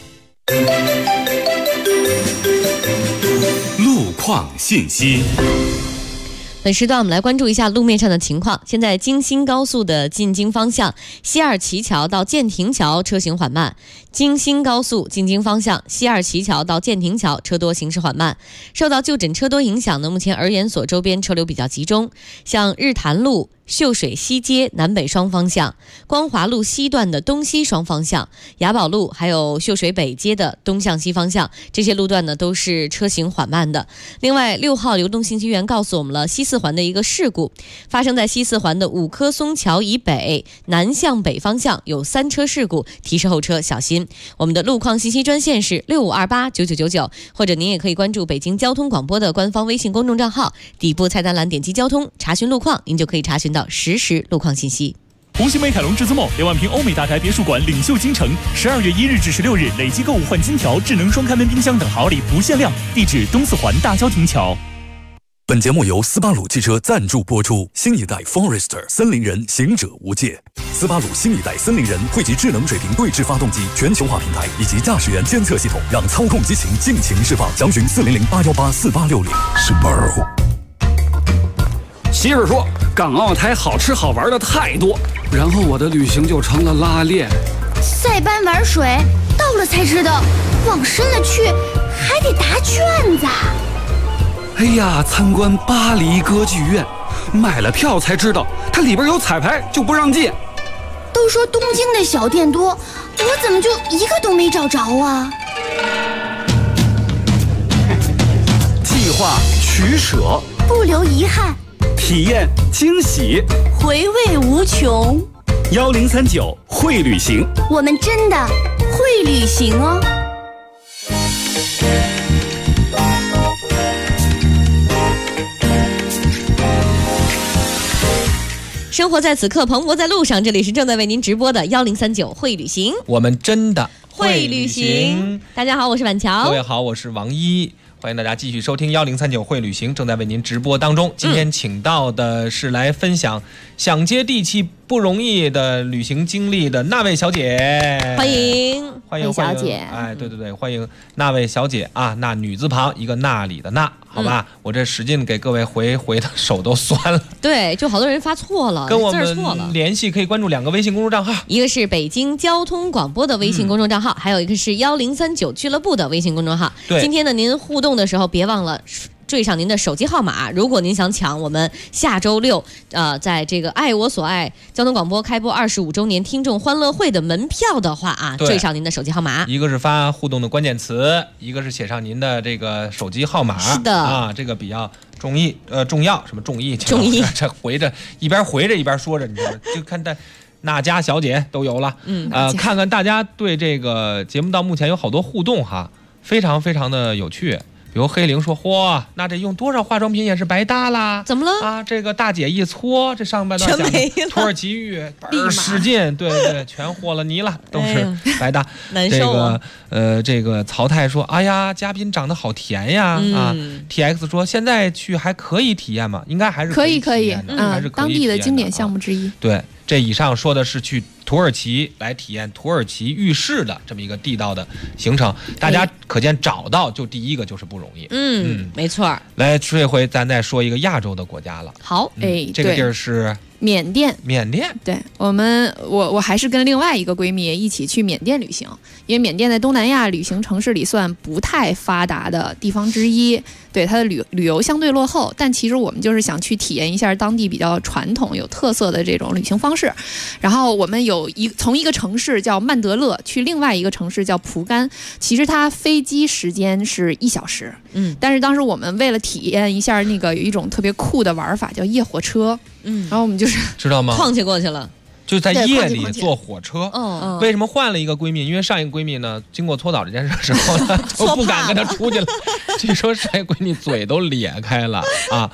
路况信息。 本时段我们来关注一下路面上的情况。现在京新高速的进京方向西二旗桥到建亭桥车行缓慢，京新高速进京方向西二旗桥到建亭桥车多，行驶缓慢。受到就诊车多影响呢，目前儿研所周边车流比较集中，像日坛路、秀水西街南北双方向，光华路西段的东西双方向，雅宝路还有秀水北街的东向西方向，这些路段呢都是车行缓慢的。另外6号流动信息源告诉我们了西四环的一个事故，发生在西四环的五棵松桥以北南向北方向有3车事故，提示后车小心。我们的路况信息专线是65289999，或者您也可以关注北京交通广播的官方微信公众账号，底部菜单栏点击交通查询路况，您就可以查询到实时路况信息。 红星美凯龙至尊梦2万平欧美大宅别墅馆领袖京城，12月1日至16日累计购物换金条、智能双开门冰箱等好礼不限量，地址东四环大郊亭桥。 本节目由斯巴鲁汽车赞助播出。新一代 Forester 森林人，行者无界。斯巴鲁新一代森林人汇集智能水平对置发动机全球化平台以及驾驶员监测系统，让操控激情尽情释放。详询400-818-4860。斯巴鲁。 媳妇儿说，港澳台好吃好玩的太多，然后我的旅行就成了拉练。 塞班玩水，到了才知道，往深了去还得答卷子。 哎呀，参观巴黎歌剧院，买了票才知道它里边有彩排，就不让进。 都说东京的小店多，我怎么就一个都没找着啊？ 计划取舍， 不留遗憾， 体验惊喜， 回味无穷。 1039会旅行， 我们真的会旅行哦。 生活在此刻，蓬勃在路上。这里是正在为您直播的1039会旅行， 我们真的会旅行。大家好，我是婉乔。 各位好，我是王一。 欢迎大家继续收听1039会旅行，正在为您直播当中。今天请到的是来分享想接地气不容易的旅行经历的那位小姐， 欢迎小姐。 哎，对，欢迎那位小姐啊，那女字旁一个那里的那，好吧，我这使劲给各位回的手都酸了。 对，就好多人发错了， 跟我字错了。 们联系可以关注2个微信公众账号， 一个是北京交通广播的微信公众账号，还有一个是1039俱乐部的微信公众号。 对， 今天呢，您互动的时候别忘了缀上您的手机号码。如果您想抢我们下周6在这个爱我所爱交通广播开播25周年听众欢乐会的门票的话啊，缀上您的手机号码。 一个是发互动的关键词，一个是写上您的这个手机号码。 是的啊，这个比较重要，什么重义？ 重义， 这一边回着一边说着，你知道吗？就看那家小姐都有了。看看大家对这个节目到目前有好多互动哈，非常非常的有趣。比如黑灵说：“嚯，那这用多少化妆品也是白搭啦！ 怎么了啊？这个大姐一搓，这上半段讲的土耳其浴，使劲，对，全和了泥了，都是白搭。 难受啊。 这个曹太说：哎呀，嘉宾长得好甜呀！TX 说：现在去还可以体验吗？应该还是可以体验的，还是可以体验的， 当地的经典项目之一。 对，这以上说的是去土耳其来体验土耳其浴室的这么一个地道的行程，大家可见找到就第一个就是不容易。 没错。 来，这回咱再说一个亚洲的国家了。 好， 这个地儿是缅甸。对，我还是跟另外一个闺蜜一起去缅甸旅行，因为缅甸在东南亚旅行城市里算不太发达的地方之一，对它的旅游相对落后，但其实我们就是想去体验一下当地比较传统有特色的这种旅行方式。然后我们从一个城市叫曼德勒去另外一个城市叫蒲甘，其实它飞机时间是1小时，但是当时我们为了体验一下那个有一种特别酷的玩法叫夜火车，然后我们就是知道吗？ 旷去过去了。 就在夜里坐火车。为什么换了一个闺蜜？因为上一个闺蜜呢，经过搓澡这件事之后呢，就不敢跟她出去了。据说上一个闺蜜嘴都咧开了啊。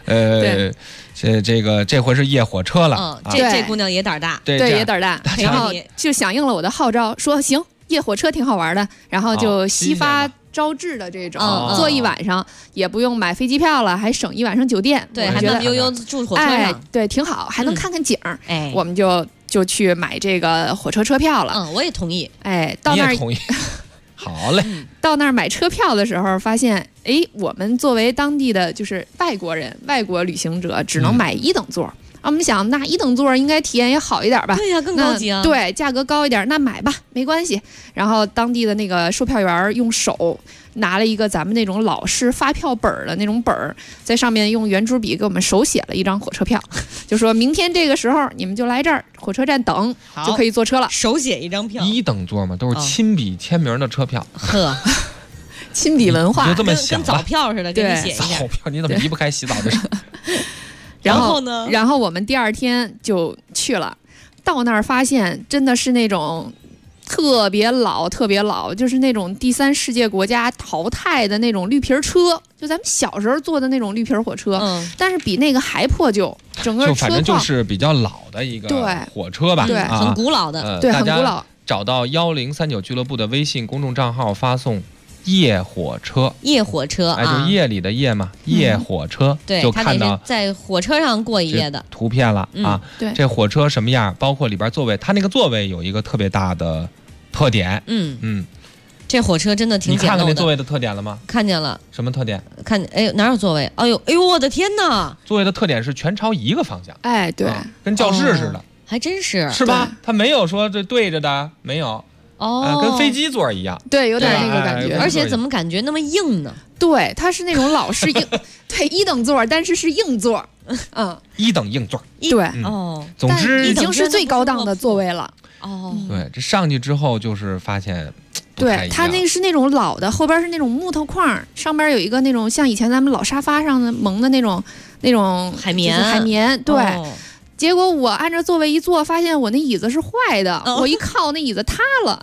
这回是夜火车了。 这姑娘也胆大， 对，也胆大，然后就响应了我的号召，说行，夜火车挺好玩的，然后就西发招致的这种，坐一晚上也不用买飞机票了，还省1晚上酒店， 对，还能悠悠住火车上， 对，挺好，还能看看景儿。我们就去买这个火车车票了。 我也同意。 到那儿你也同意。好嘞。 到那儿买车票的时候，发现，我们作为当地的就是外国人、外国旅行者，只能买1等座。我们想，那1等座应该体验也好一点吧？ 对呀，更高级啊。 对，价格高一点，那买吧，没关系。然后当地的那个售票员用手拿了一个咱们那种老式发票本的那种本儿，在上面用圆珠笔给我们手写了一张火车票，就说明天这个时候你们就来这儿火车站等，就可以坐车了。 手写一张票 ，1等座嘛，都是亲笔签名的车票。 呵。 亲笔文化， 就这么想跟早票似的，给你写一下。 早票你怎么离不开洗澡的事？ 然后呢？然后我们第2天就去了，到那儿发现真的是那种特别老，就是那种第3世界国家淘汰的那种绿皮车，就咱们小时候坐的那种绿皮火车，但是比那个还破旧，整个车反正就是比较老的一个火车吧， 对， 很古老的， 对，很古老。 找到1039俱乐部的微信公众账号，发送夜火车，就夜里的夜嘛，夜火车， 对， 就看到在火车上过一夜的图片了啊。 对， 这火车什么样？包括里边座位，它那个座位有一个特别大的特点。 这火车真的挺简陋的。 你看看那座位的特点了吗？ 看见了。 什么特点？ 哪有座位？哎呦，我的天哪！ 座位的特点是全朝一个方向。 对， 跟教室似的。 还真是。 是吧？它没有说这对着的，没有。跟飞机座一样， 对，有点那个感觉， 而且怎么感觉那么硬呢？ 对，它是那种老式硬，对，1等座，但是是硬座 ，1等硬座， 对， 总之已经是最高档的座位了。 对，这上去之后就是发现， 对，它那个是那种老的，后边是那种木头框，上边有一个那种像以前咱们老沙发上的蒙的那种海绵， 对。结果我按照座位一坐，发现我那椅子是坏的，我一靠那椅子塌了。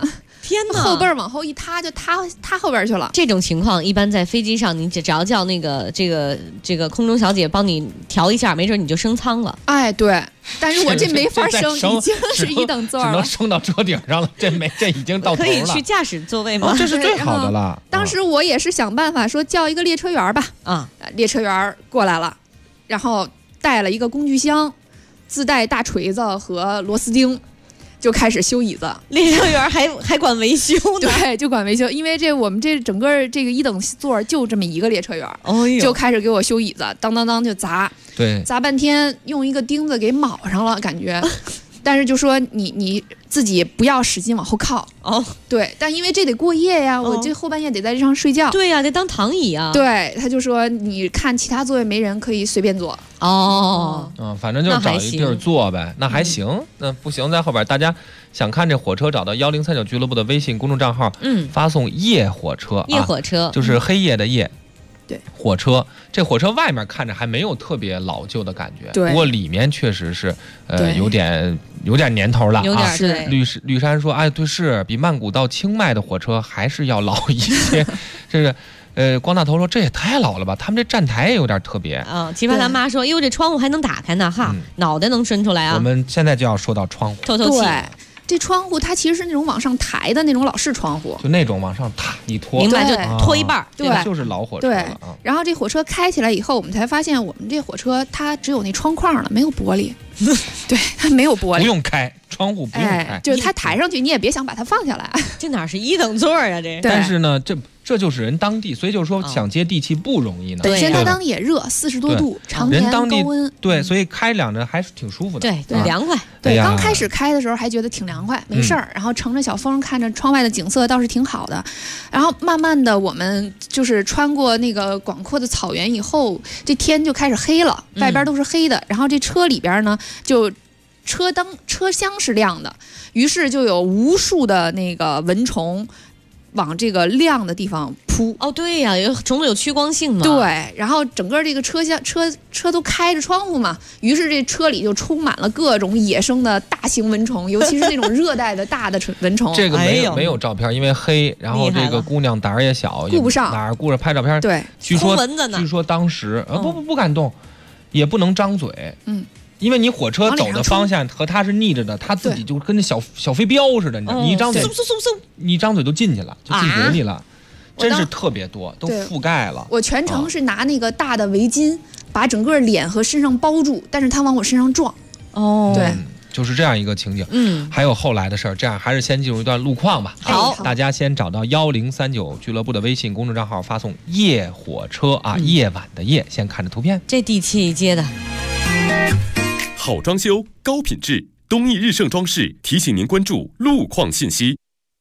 天哪！ 后背往后一塌就塌后边去了。 这种情况一般在飞机上，你只要叫那个这个空中小姐帮你调一下，没准你就升舱了。 哎，对，但是我这没法升，已经是1等座了， 只能升到车顶上了。这已经到头了。 可以去驾驶座位吗？ 这是最好的了。 当时我也是想办法说叫一个列车员吧，列车员过来了，然后带了一个工具箱，自带大锤子和螺丝钉。就开始修椅子， 列车员还管维修呢。 对，就管维修，因为我们这整个这个1等座就这么一个列车员，就开始给我修椅子，当当当就砸， 对， 砸半天，用一个钉子给铆上了，感觉。但是就说你自己不要使劲往后靠对，但因为这得过夜呀，我这后半夜得在这上睡觉， 对呀，得当躺椅啊。 对，他就说你看其他座位没人可以随便坐反正就找一地儿坐呗，那还行。那不行，在后边大家想看这火车，找到1039俱乐部的微信公众账号，发送夜火车， 夜火车就是黑夜的夜。 对， 火车，这火车外面看着还没有特别老旧的感觉， 对， 不过里面确实是有点年头了， 有点对。 绿山说，哎，对，是比曼谷到清迈的火车还是要老一些。这个光大头说这也太老了吧，他们这站台也有点特别。 奇葩他妈说，哟，这窗户还能打开呢，哈，脑袋能伸出来啊。 我们现在就要说到窗户， 透气。 这窗户它其实是那种往上抬的那种老式窗户， 就那种往上一拖， 明白，就拖一半， 对， 就是老火车了啊。 然后这火车开起来以后，我们才发现我们这火车它只有那窗框了，没有玻璃。对，它没有玻璃， 不用开窗户，不用开， 就是它抬上去，你也别想把它放下来。 这哪是1等座啊？这但是呢，这就是人当地，所以就是说想接地气不容易呢。 本身它当地也热，40多度，常年高温， 对，所以开两着还是挺舒服的， 对，凉快。 对，刚开始开的时候还觉得挺凉快，没事儿，然后乘着小风，看着窗外的景色倒是挺好的。然后慢慢的，我们就是穿过那个广阔的草原以后，这天就开始黑了，外边都是黑的，然后这车里边呢，就车厢是亮的，于是就有无数的那个蚊虫往这个亮的地方扑。 对呀，虫子有趋光性嘛。 对，然后整个这个车都开着窗户嘛，于是这车里就充满了各种野生的大型蚊虫，尤其是那种热带的大的蚊虫。 这个没有照片，因为黑，然后这个姑娘胆儿也小， 顾不上， 哪儿顾着拍照片？ 对， 据说当时不敢动，也不能张嘴，因为你火车走的方向和它是逆着的，它自己就跟那小飞镖似的，你知道，你一张嘴，你一张嘴就进去了，就进嘴里了，真是特别多，都覆盖了。 我全程是拿那个大的围巾把整个脸和身上包住，但是它往我身上撞。对， 就是这样一个情景。还有后来的事儿，这样还是先进入一段路况吧。 好， 大家先找到1039俱乐部的微信公众账号，发送夜火车夜晚的夜，先看着图片， 这地气接的。 好装修，高品质，东义日盛装饰提醒您关注路况信息。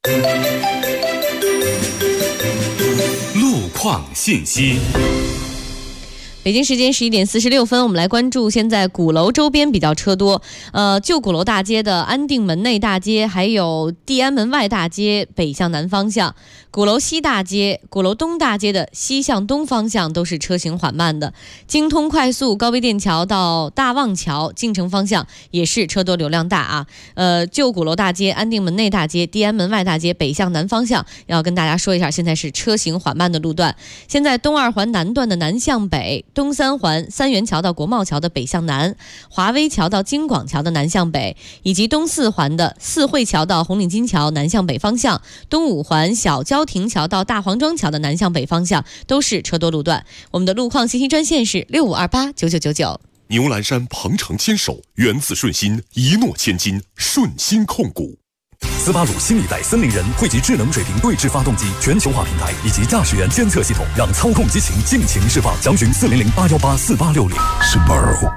路况信息。 北京时间11点46分，我们来关注现在鼓楼周边比较车多。旧鼓楼大街的安定门内大街，还有地安门外大街北向南方向，鼓楼西大街、鼓楼东大街的西向东方向都是车行缓慢的。京通快速高碑店桥到大望桥进城方向也是车多流量大啊。旧鼓楼大街、安定门内大街、地安门外大街北向南方向，要跟大家说一下，现在是车行缓慢的路段。现在东2环南段的南向北，东3环三元桥到国贸桥的北向南，华威桥到京广桥的南向北，以及东4环的四惠桥到红领巾桥南向北方向，东5环小交亭桥到大黄庄桥的南向北方向都是车多路段。我们的路况信息专线是65289999。 牛栏山鹏程牵手，源自顺心，一诺千金，顺心控股。 斯巴鲁新一代森林人汇集智能水平对置发动机、全球化平台以及驾驶员监测系统，让操控激情尽情释放。详询400-818-4860。Subaru。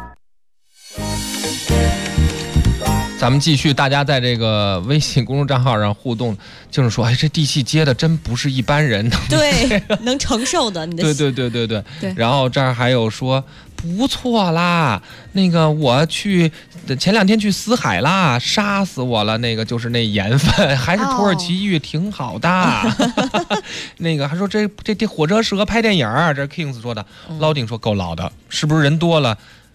咱们继续，大家在这个微信公众账号上互动，就是说，哎，这地气接的真不是一般人对能承受的。你的对。然后这儿还有说不错啦，那个我前2天去死海啦，杀死我了，那个就是那盐分，还是土耳其浴挺好的。那个还说这火车适合拍电影，这是 Kings 说的。老丁说够老的，是不是人多了？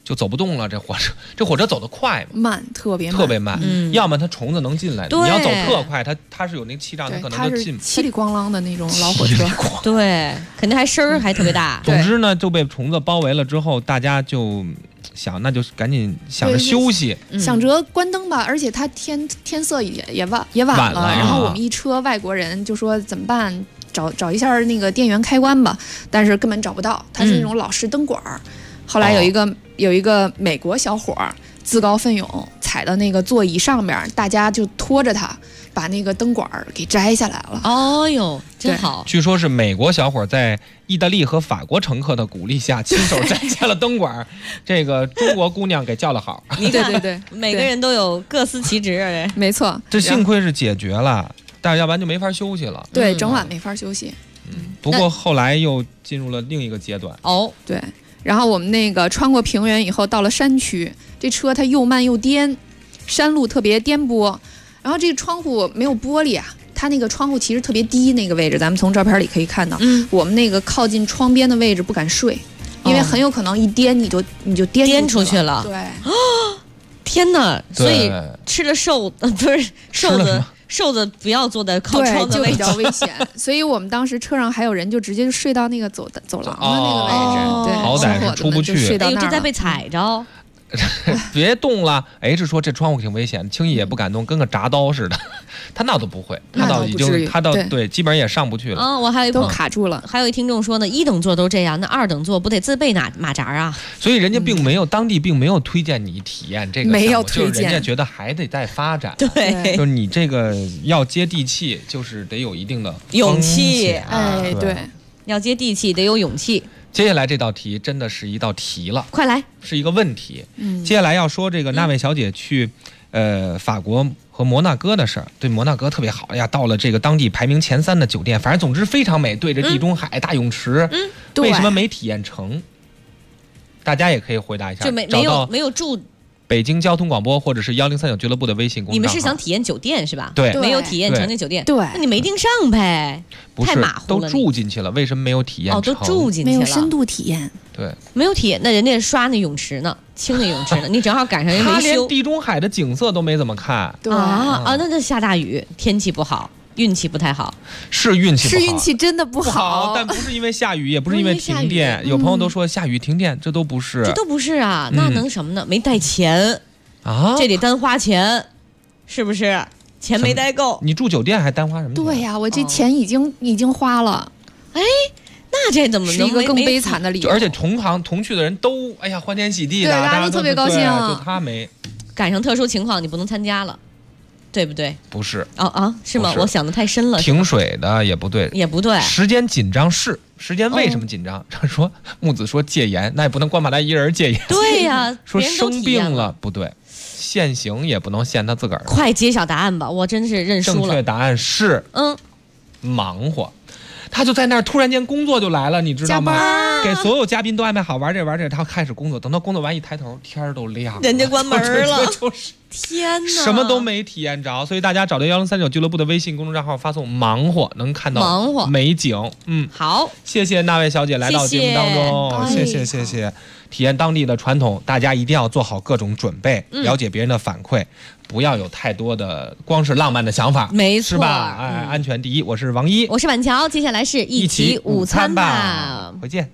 就走不动了。这火车走得快吗？ 慢，特别慢，要么它虫子能进来，你要走特快，它是有那个气胀，它可能就进。 稀里咣啷的那种老火车， 对，肯定还声儿还特别大。 总之呢，就被虫子包围了之后，大家就想，那就赶紧想着休息， 想着关灯吧。而且它天色也晚了，然后我们一车外国人就说怎么办？找一下那个电源开关吧，但是根本找不到，它是那种老式灯管。后来有一个美国小伙自告奋勇踩到那个座椅上边，大家就拖着他把那个灯管给摘下来了。 哦哟，真好！ 据说是美国小伙在意大利和法国乘客的鼓励下，亲手摘下了灯管，这个中国姑娘给叫了好。 对， 每个人都有各司其职。 没错， 这幸亏是解决了，但是要不然就没法休息了。 对，整晚没法休息。 不过后来又进入了另一个阶段。 对。然后我们那个穿过平原以后，到了山区，这车它又慢又颠，山路特别颠簸。然后这个窗户没有玻璃啊，它那个窗户其实特别低，那个位置咱们从照片里可以看到。我们那个靠近窗边的位置不敢睡，因为很有可能一颠你就颠出去了。 对， 天哪！所以吃了瘦子不要坐在靠窗的位置， 就比较危险。所以我们当时车上还有人就直接就睡到那个走廊的那个位置，对， 好歹是出不去， 睡到那儿了。 这再被踩着。 别动了，H 说这窗户挺危险，轻易也不敢动，跟个铡刀似的。他那都不会，他倒已经，对，基本上也上不去了。 我还有都卡住了。 还有一听众说呢，1等座都这样，那2等座不得自备马扎啊？ 所以人家当地并没有推荐你体验这个， 没有推荐， 就是人家觉得还得再发展。 对， 就是你这个要接地气，就是得有一定的勇气。 对， 要接地气得有勇气。 接下来这道题真的是一道题了， 快来， 是一个问题。接下来要说这个那位小姐去法国和摩纳哥的事儿，对摩纳哥特别好呀，到了这个当地排名前3的酒店，反正总之非常美，对着地中海大泳池。为什么没体验成？大家也可以回答一下。 就没有住北京交通广播或者是1039俱乐部的微信公众号。 你们是想体验酒店是吧？ 对， 没有体验成那酒店。 对， 那你没订上呗？太马虎了。 都住进去了，为什么没有体验成？ 都住进去了， 没有深度体验。 对， 没有体验，那人家刷那泳池呢，清那泳池呢，你正好赶上人没修。 他连地中海的景色都没怎么看。 对那下大雨，天气不好。运气不太好， 是运气不好， 是运气真的不好， 但不是因为下雨，也不是因为停电。有朋友都说下雨停电，这都不是， 啊。那能什么呢？没带钱啊，这得单花钱，是不是？钱没带够。 你住酒店还单花什么钱？ 对呀，我这钱已经花了。 哎，那这怎么能是一个更悲惨的理由？ 而且同去的人都欢天喜地的， 大家都特别高兴， 就他没赶上特殊情况，你不能参加了。对不对？ 不是是吗？我想的太深了。 停水的也不对，时间紧张是时间为什么紧张？说木子说戒严，那也不能光把他一人戒严。 对呀， 说生病了不对，限行也不能限他自个儿。 快揭晓答案吧，我真是认输了。 正确答案是忙活。他就在那儿，突然间工作就来了，你知道吗？给所有嘉宾都安排好玩这，他开始工作。等到工作完一抬头，天都亮了， 人家关门了。 就是天哪， 什么都没体验着。所以大家找到1039俱乐部的微信公众账号，发送"忙活"，能看到美景。 好， 谢谢那位小姐来到节目当中，谢谢。体验当地的传统，大家一定要做好各种准备，了解别人的反馈。不要有太多的光是浪漫的想法， 没错， 是吧？安全第一。我是王一， 我是板桥，接下来是一起午餐吧， 回见。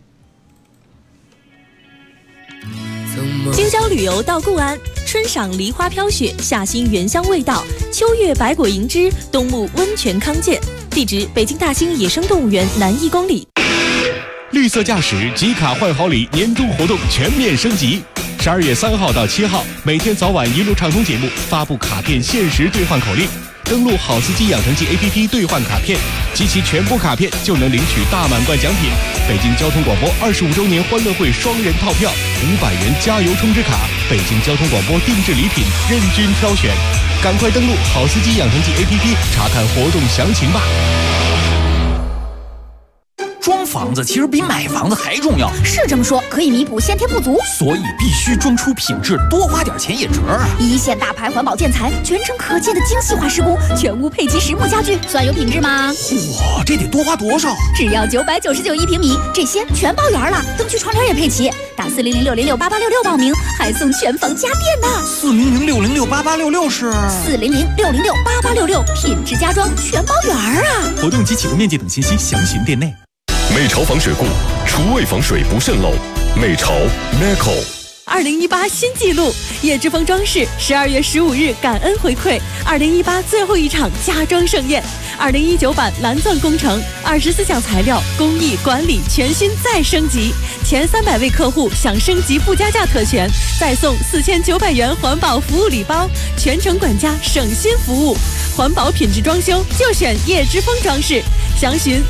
京郊旅游到固安，春赏梨花飘雪，夏欣原香味道，秋月百果银枝，冬沐温泉康健。地址：北京大兴野生动物园南1公里。 绿色驾驶集卡换好礼年度活动全面升级。12月3号到7号，每天早晚一路畅通节目发布卡片限时兑换口令，登录好司机养成记 APP 兑换卡片，集齐全部卡片就能领取大满贯奖品。北京交通广播25周年欢乐会双人套票，500元加油充值卡，北京交通广播定制礼品任君挑选，赶快登录好司机养成记 APP 查看活动详情吧。 装房子其实比买房子还重要。 是这么说，可以弥补先天不足， 所以必须装出品质，多花点钱也值啊！ 一线大牌环保建材，全程可见的精细化施工，全屋配齐实木家具，算有品质吗？ 哇，这得多花多少？ 只要999一平米，这些全包圆了，灯具窗帘也配齐。打40060688866报名，还送全房家电呢。 40060688866是 40060688866，品质家装全包圆啊！ 活动及启动面积等信息详询店内。 美潮防水固，厨卫防水不渗漏。美潮 Meco。 2018新纪录，叶之峰装饰12月15日感恩回馈2018最后一场家装盛宴。2019版蓝钻工程24项材料工艺管理全新再升级，前300位客户享升级不加价特权，再送4900元环保服务礼包，全程管家省心服务。环保品质装修就选叶之峰装饰，详询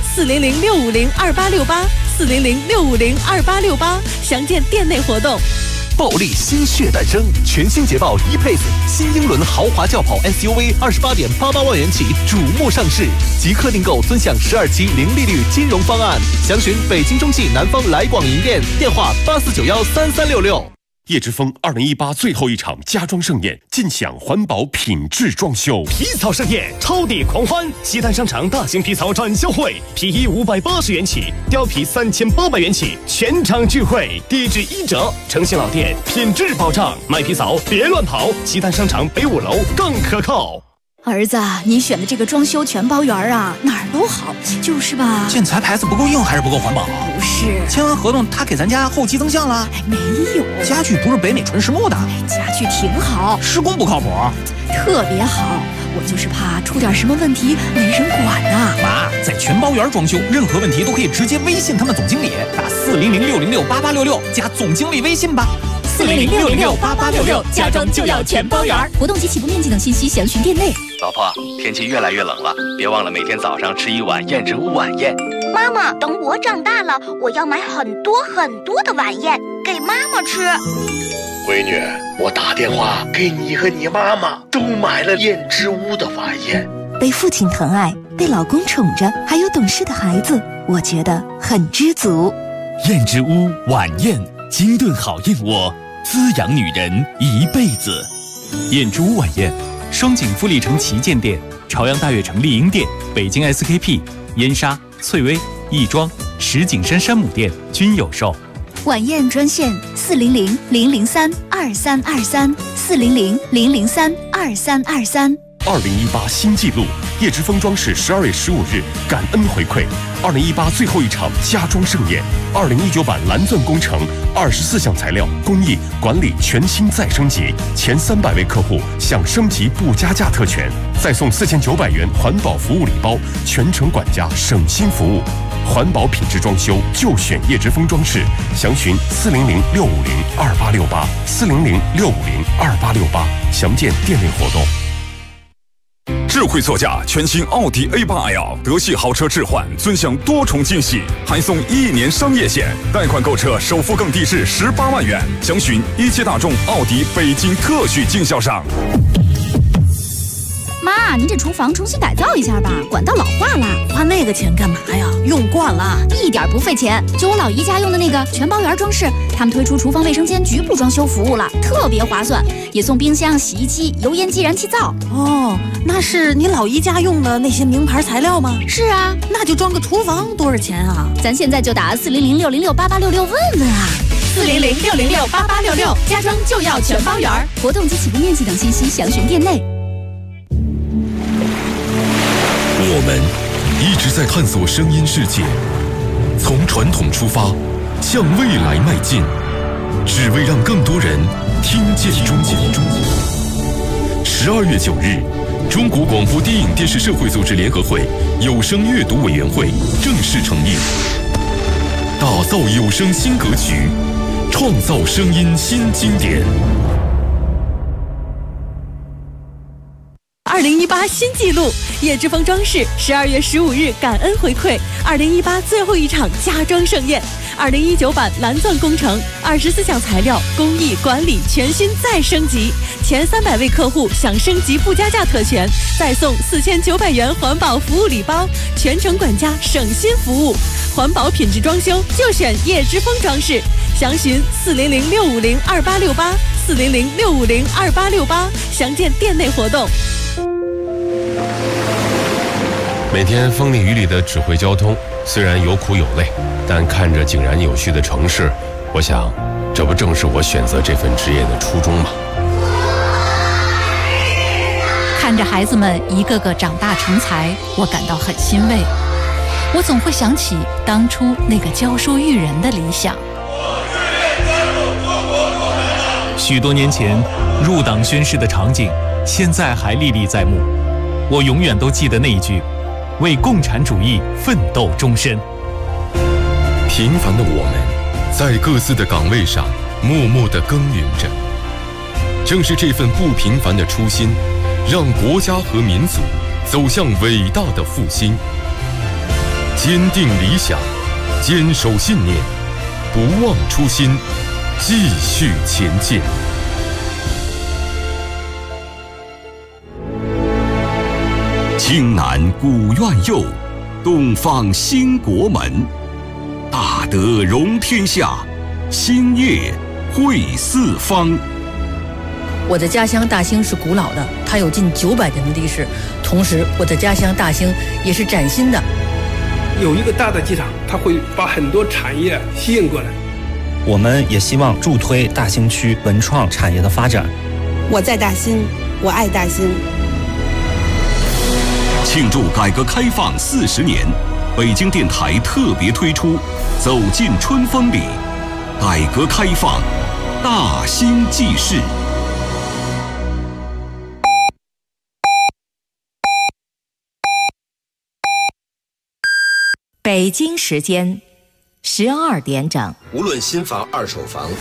400-650-2868，400-650-2868，详见店内活动。 暴力新血诞生，全新捷豹 E-Pace 新英伦豪华轿跑 SUV 28.88万元起，瞩目上市，即刻订购尊享12期零利率金融方案，详询北京中汽南方来广营店，电话84913366。 叶之峰2018最后一场家装盛宴，尽享环保品质装修。 皮草盛宴，超地狂欢！西单商场大型皮草展销会，皮衣580元起，貂皮3800元起，全场聚会，地质1折，诚信老店，品质保障。买皮草别乱跑，西单商场北5楼更可靠。 儿子，你选的这个装修全包圆啊，哪儿都好，就是吧？ 建材牌子不够硬还是不够环保？ 不是， 签完合同他给咱家后期增项了？ 没有， 家具不是北美纯实木的， 家具挺好， 施工不靠谱， 特别好。我就是怕出点什么问题没人管呐。 妈，在全包圆装修，任何问题都可以直接微信他们总经理，打400-606-8866加总经理微信吧。 400-606-8866，家装就要全包圆。活动及起步面积等信息详询店内。 老婆，天气越来越冷了，别忘了每天早上吃一碗燕之屋晚宴。 妈妈，等我长大了，我要买很多很多的晚宴给妈妈吃。 闺女，我打电话给你和你妈妈都买了燕之屋的晚宴。 被父亲疼爱，被老公宠着，还有懂事的孩子，我觉得很知足。 燕之屋晚宴，精炖好燕窝，滋养女人一辈子。燕之屋晚宴，双井富力城旗舰店、朝阳大悦城丽婴店、北京 SKP、燕莎、翠微、亦庄、石景山山姆店均有售。 晚宴专线400-003-2323，400-003-2323。 2018新纪录，叶之峰装饰12月15日感恩回馈2018最后一场家装盛宴。2019版蓝钻工程24项材料工艺管理全新再升级，前300位客户享升级不加价特权，再送4900元环保服务礼包，全程管家省心服务。环保品质装修就选叶之峰装饰，详询400-650-2868，400-650-2868，详见店内活动。 智慧座驾全新奥迪 A8L 德系豪车置换，尊享多重惊喜，还送1年商业险，贷款购车首付更低至18万元。详询一汽大众奥迪北京特许经销商。 妈，您这厨房重新改造一下吧，管道老化了。 花那个钱干嘛呀？用惯了， 一点不费钱。就我老姨家用的那个全包圆装饰，他们推出厨房卫生间局部装修服务了，特别划算，也送冰箱、洗衣机、油烟机、燃气灶。 哦，那是你老姨家用的那些名牌材料吗？ 是啊， 那就装个厨房多少钱啊？ 咱现在就打400-606-8866问问啊。 400-606-8866，家装就要全包圆。 活动及起步面积等信息详询店内。 我们一直在探索声音世界，从传统出发，向未来迈进，只为让更多人听见中国。12月9日，中国广播电影电视社会组织联合会有声阅读委员会正式成立，打造有声新格局，创造声音新经典。 2018新纪录，叶之峰装饰12月15日感恩回馈2018最后一场家装盛宴。2019版蓝钻工程24项材料工艺管理全新再升级，前300位客户享升级不加价特权，再送4900元环保服务礼包，全程管家省心服务。 环保品质装修就选叶之峰装饰，详询400-650-2868，400-650-2868，详见店内活动。 每天风里雨里的指挥交通，虽然有苦有累，但看着井然有序的城市，我想，这不正是我选择这份职业的初衷吗？ 看着孩子们一个个长大成才，我感到很欣慰。我总会想起当初那个教书育人的理想。 许多年前入党宣誓的场景，现在还历历在目。我永远都记得那一句：为共产主义奋斗终身。 平凡的我们，在各自的岗位上默默地耕耘着。正是这份不平凡的初心，让国家和民族走向伟大的复兴。坚定理想，坚守信念，不忘初心，继续前进。 青南古院右，东方兴国门。大德容天下，兴业惠四方。 我的家乡大兴是古老的，它有近900年的历史。同时，我的家乡大兴也是崭新的。 有一个大的机场，它会把很多产业吸引过来。 我们也希望助推大兴区文创产业的发展。 我在大兴，我爱大兴。 庆祝改革开放40年，北京电台特别推出《走进春风里》，改革开放，大兴纪事。 北京时间12点整。 无论新房、二手房、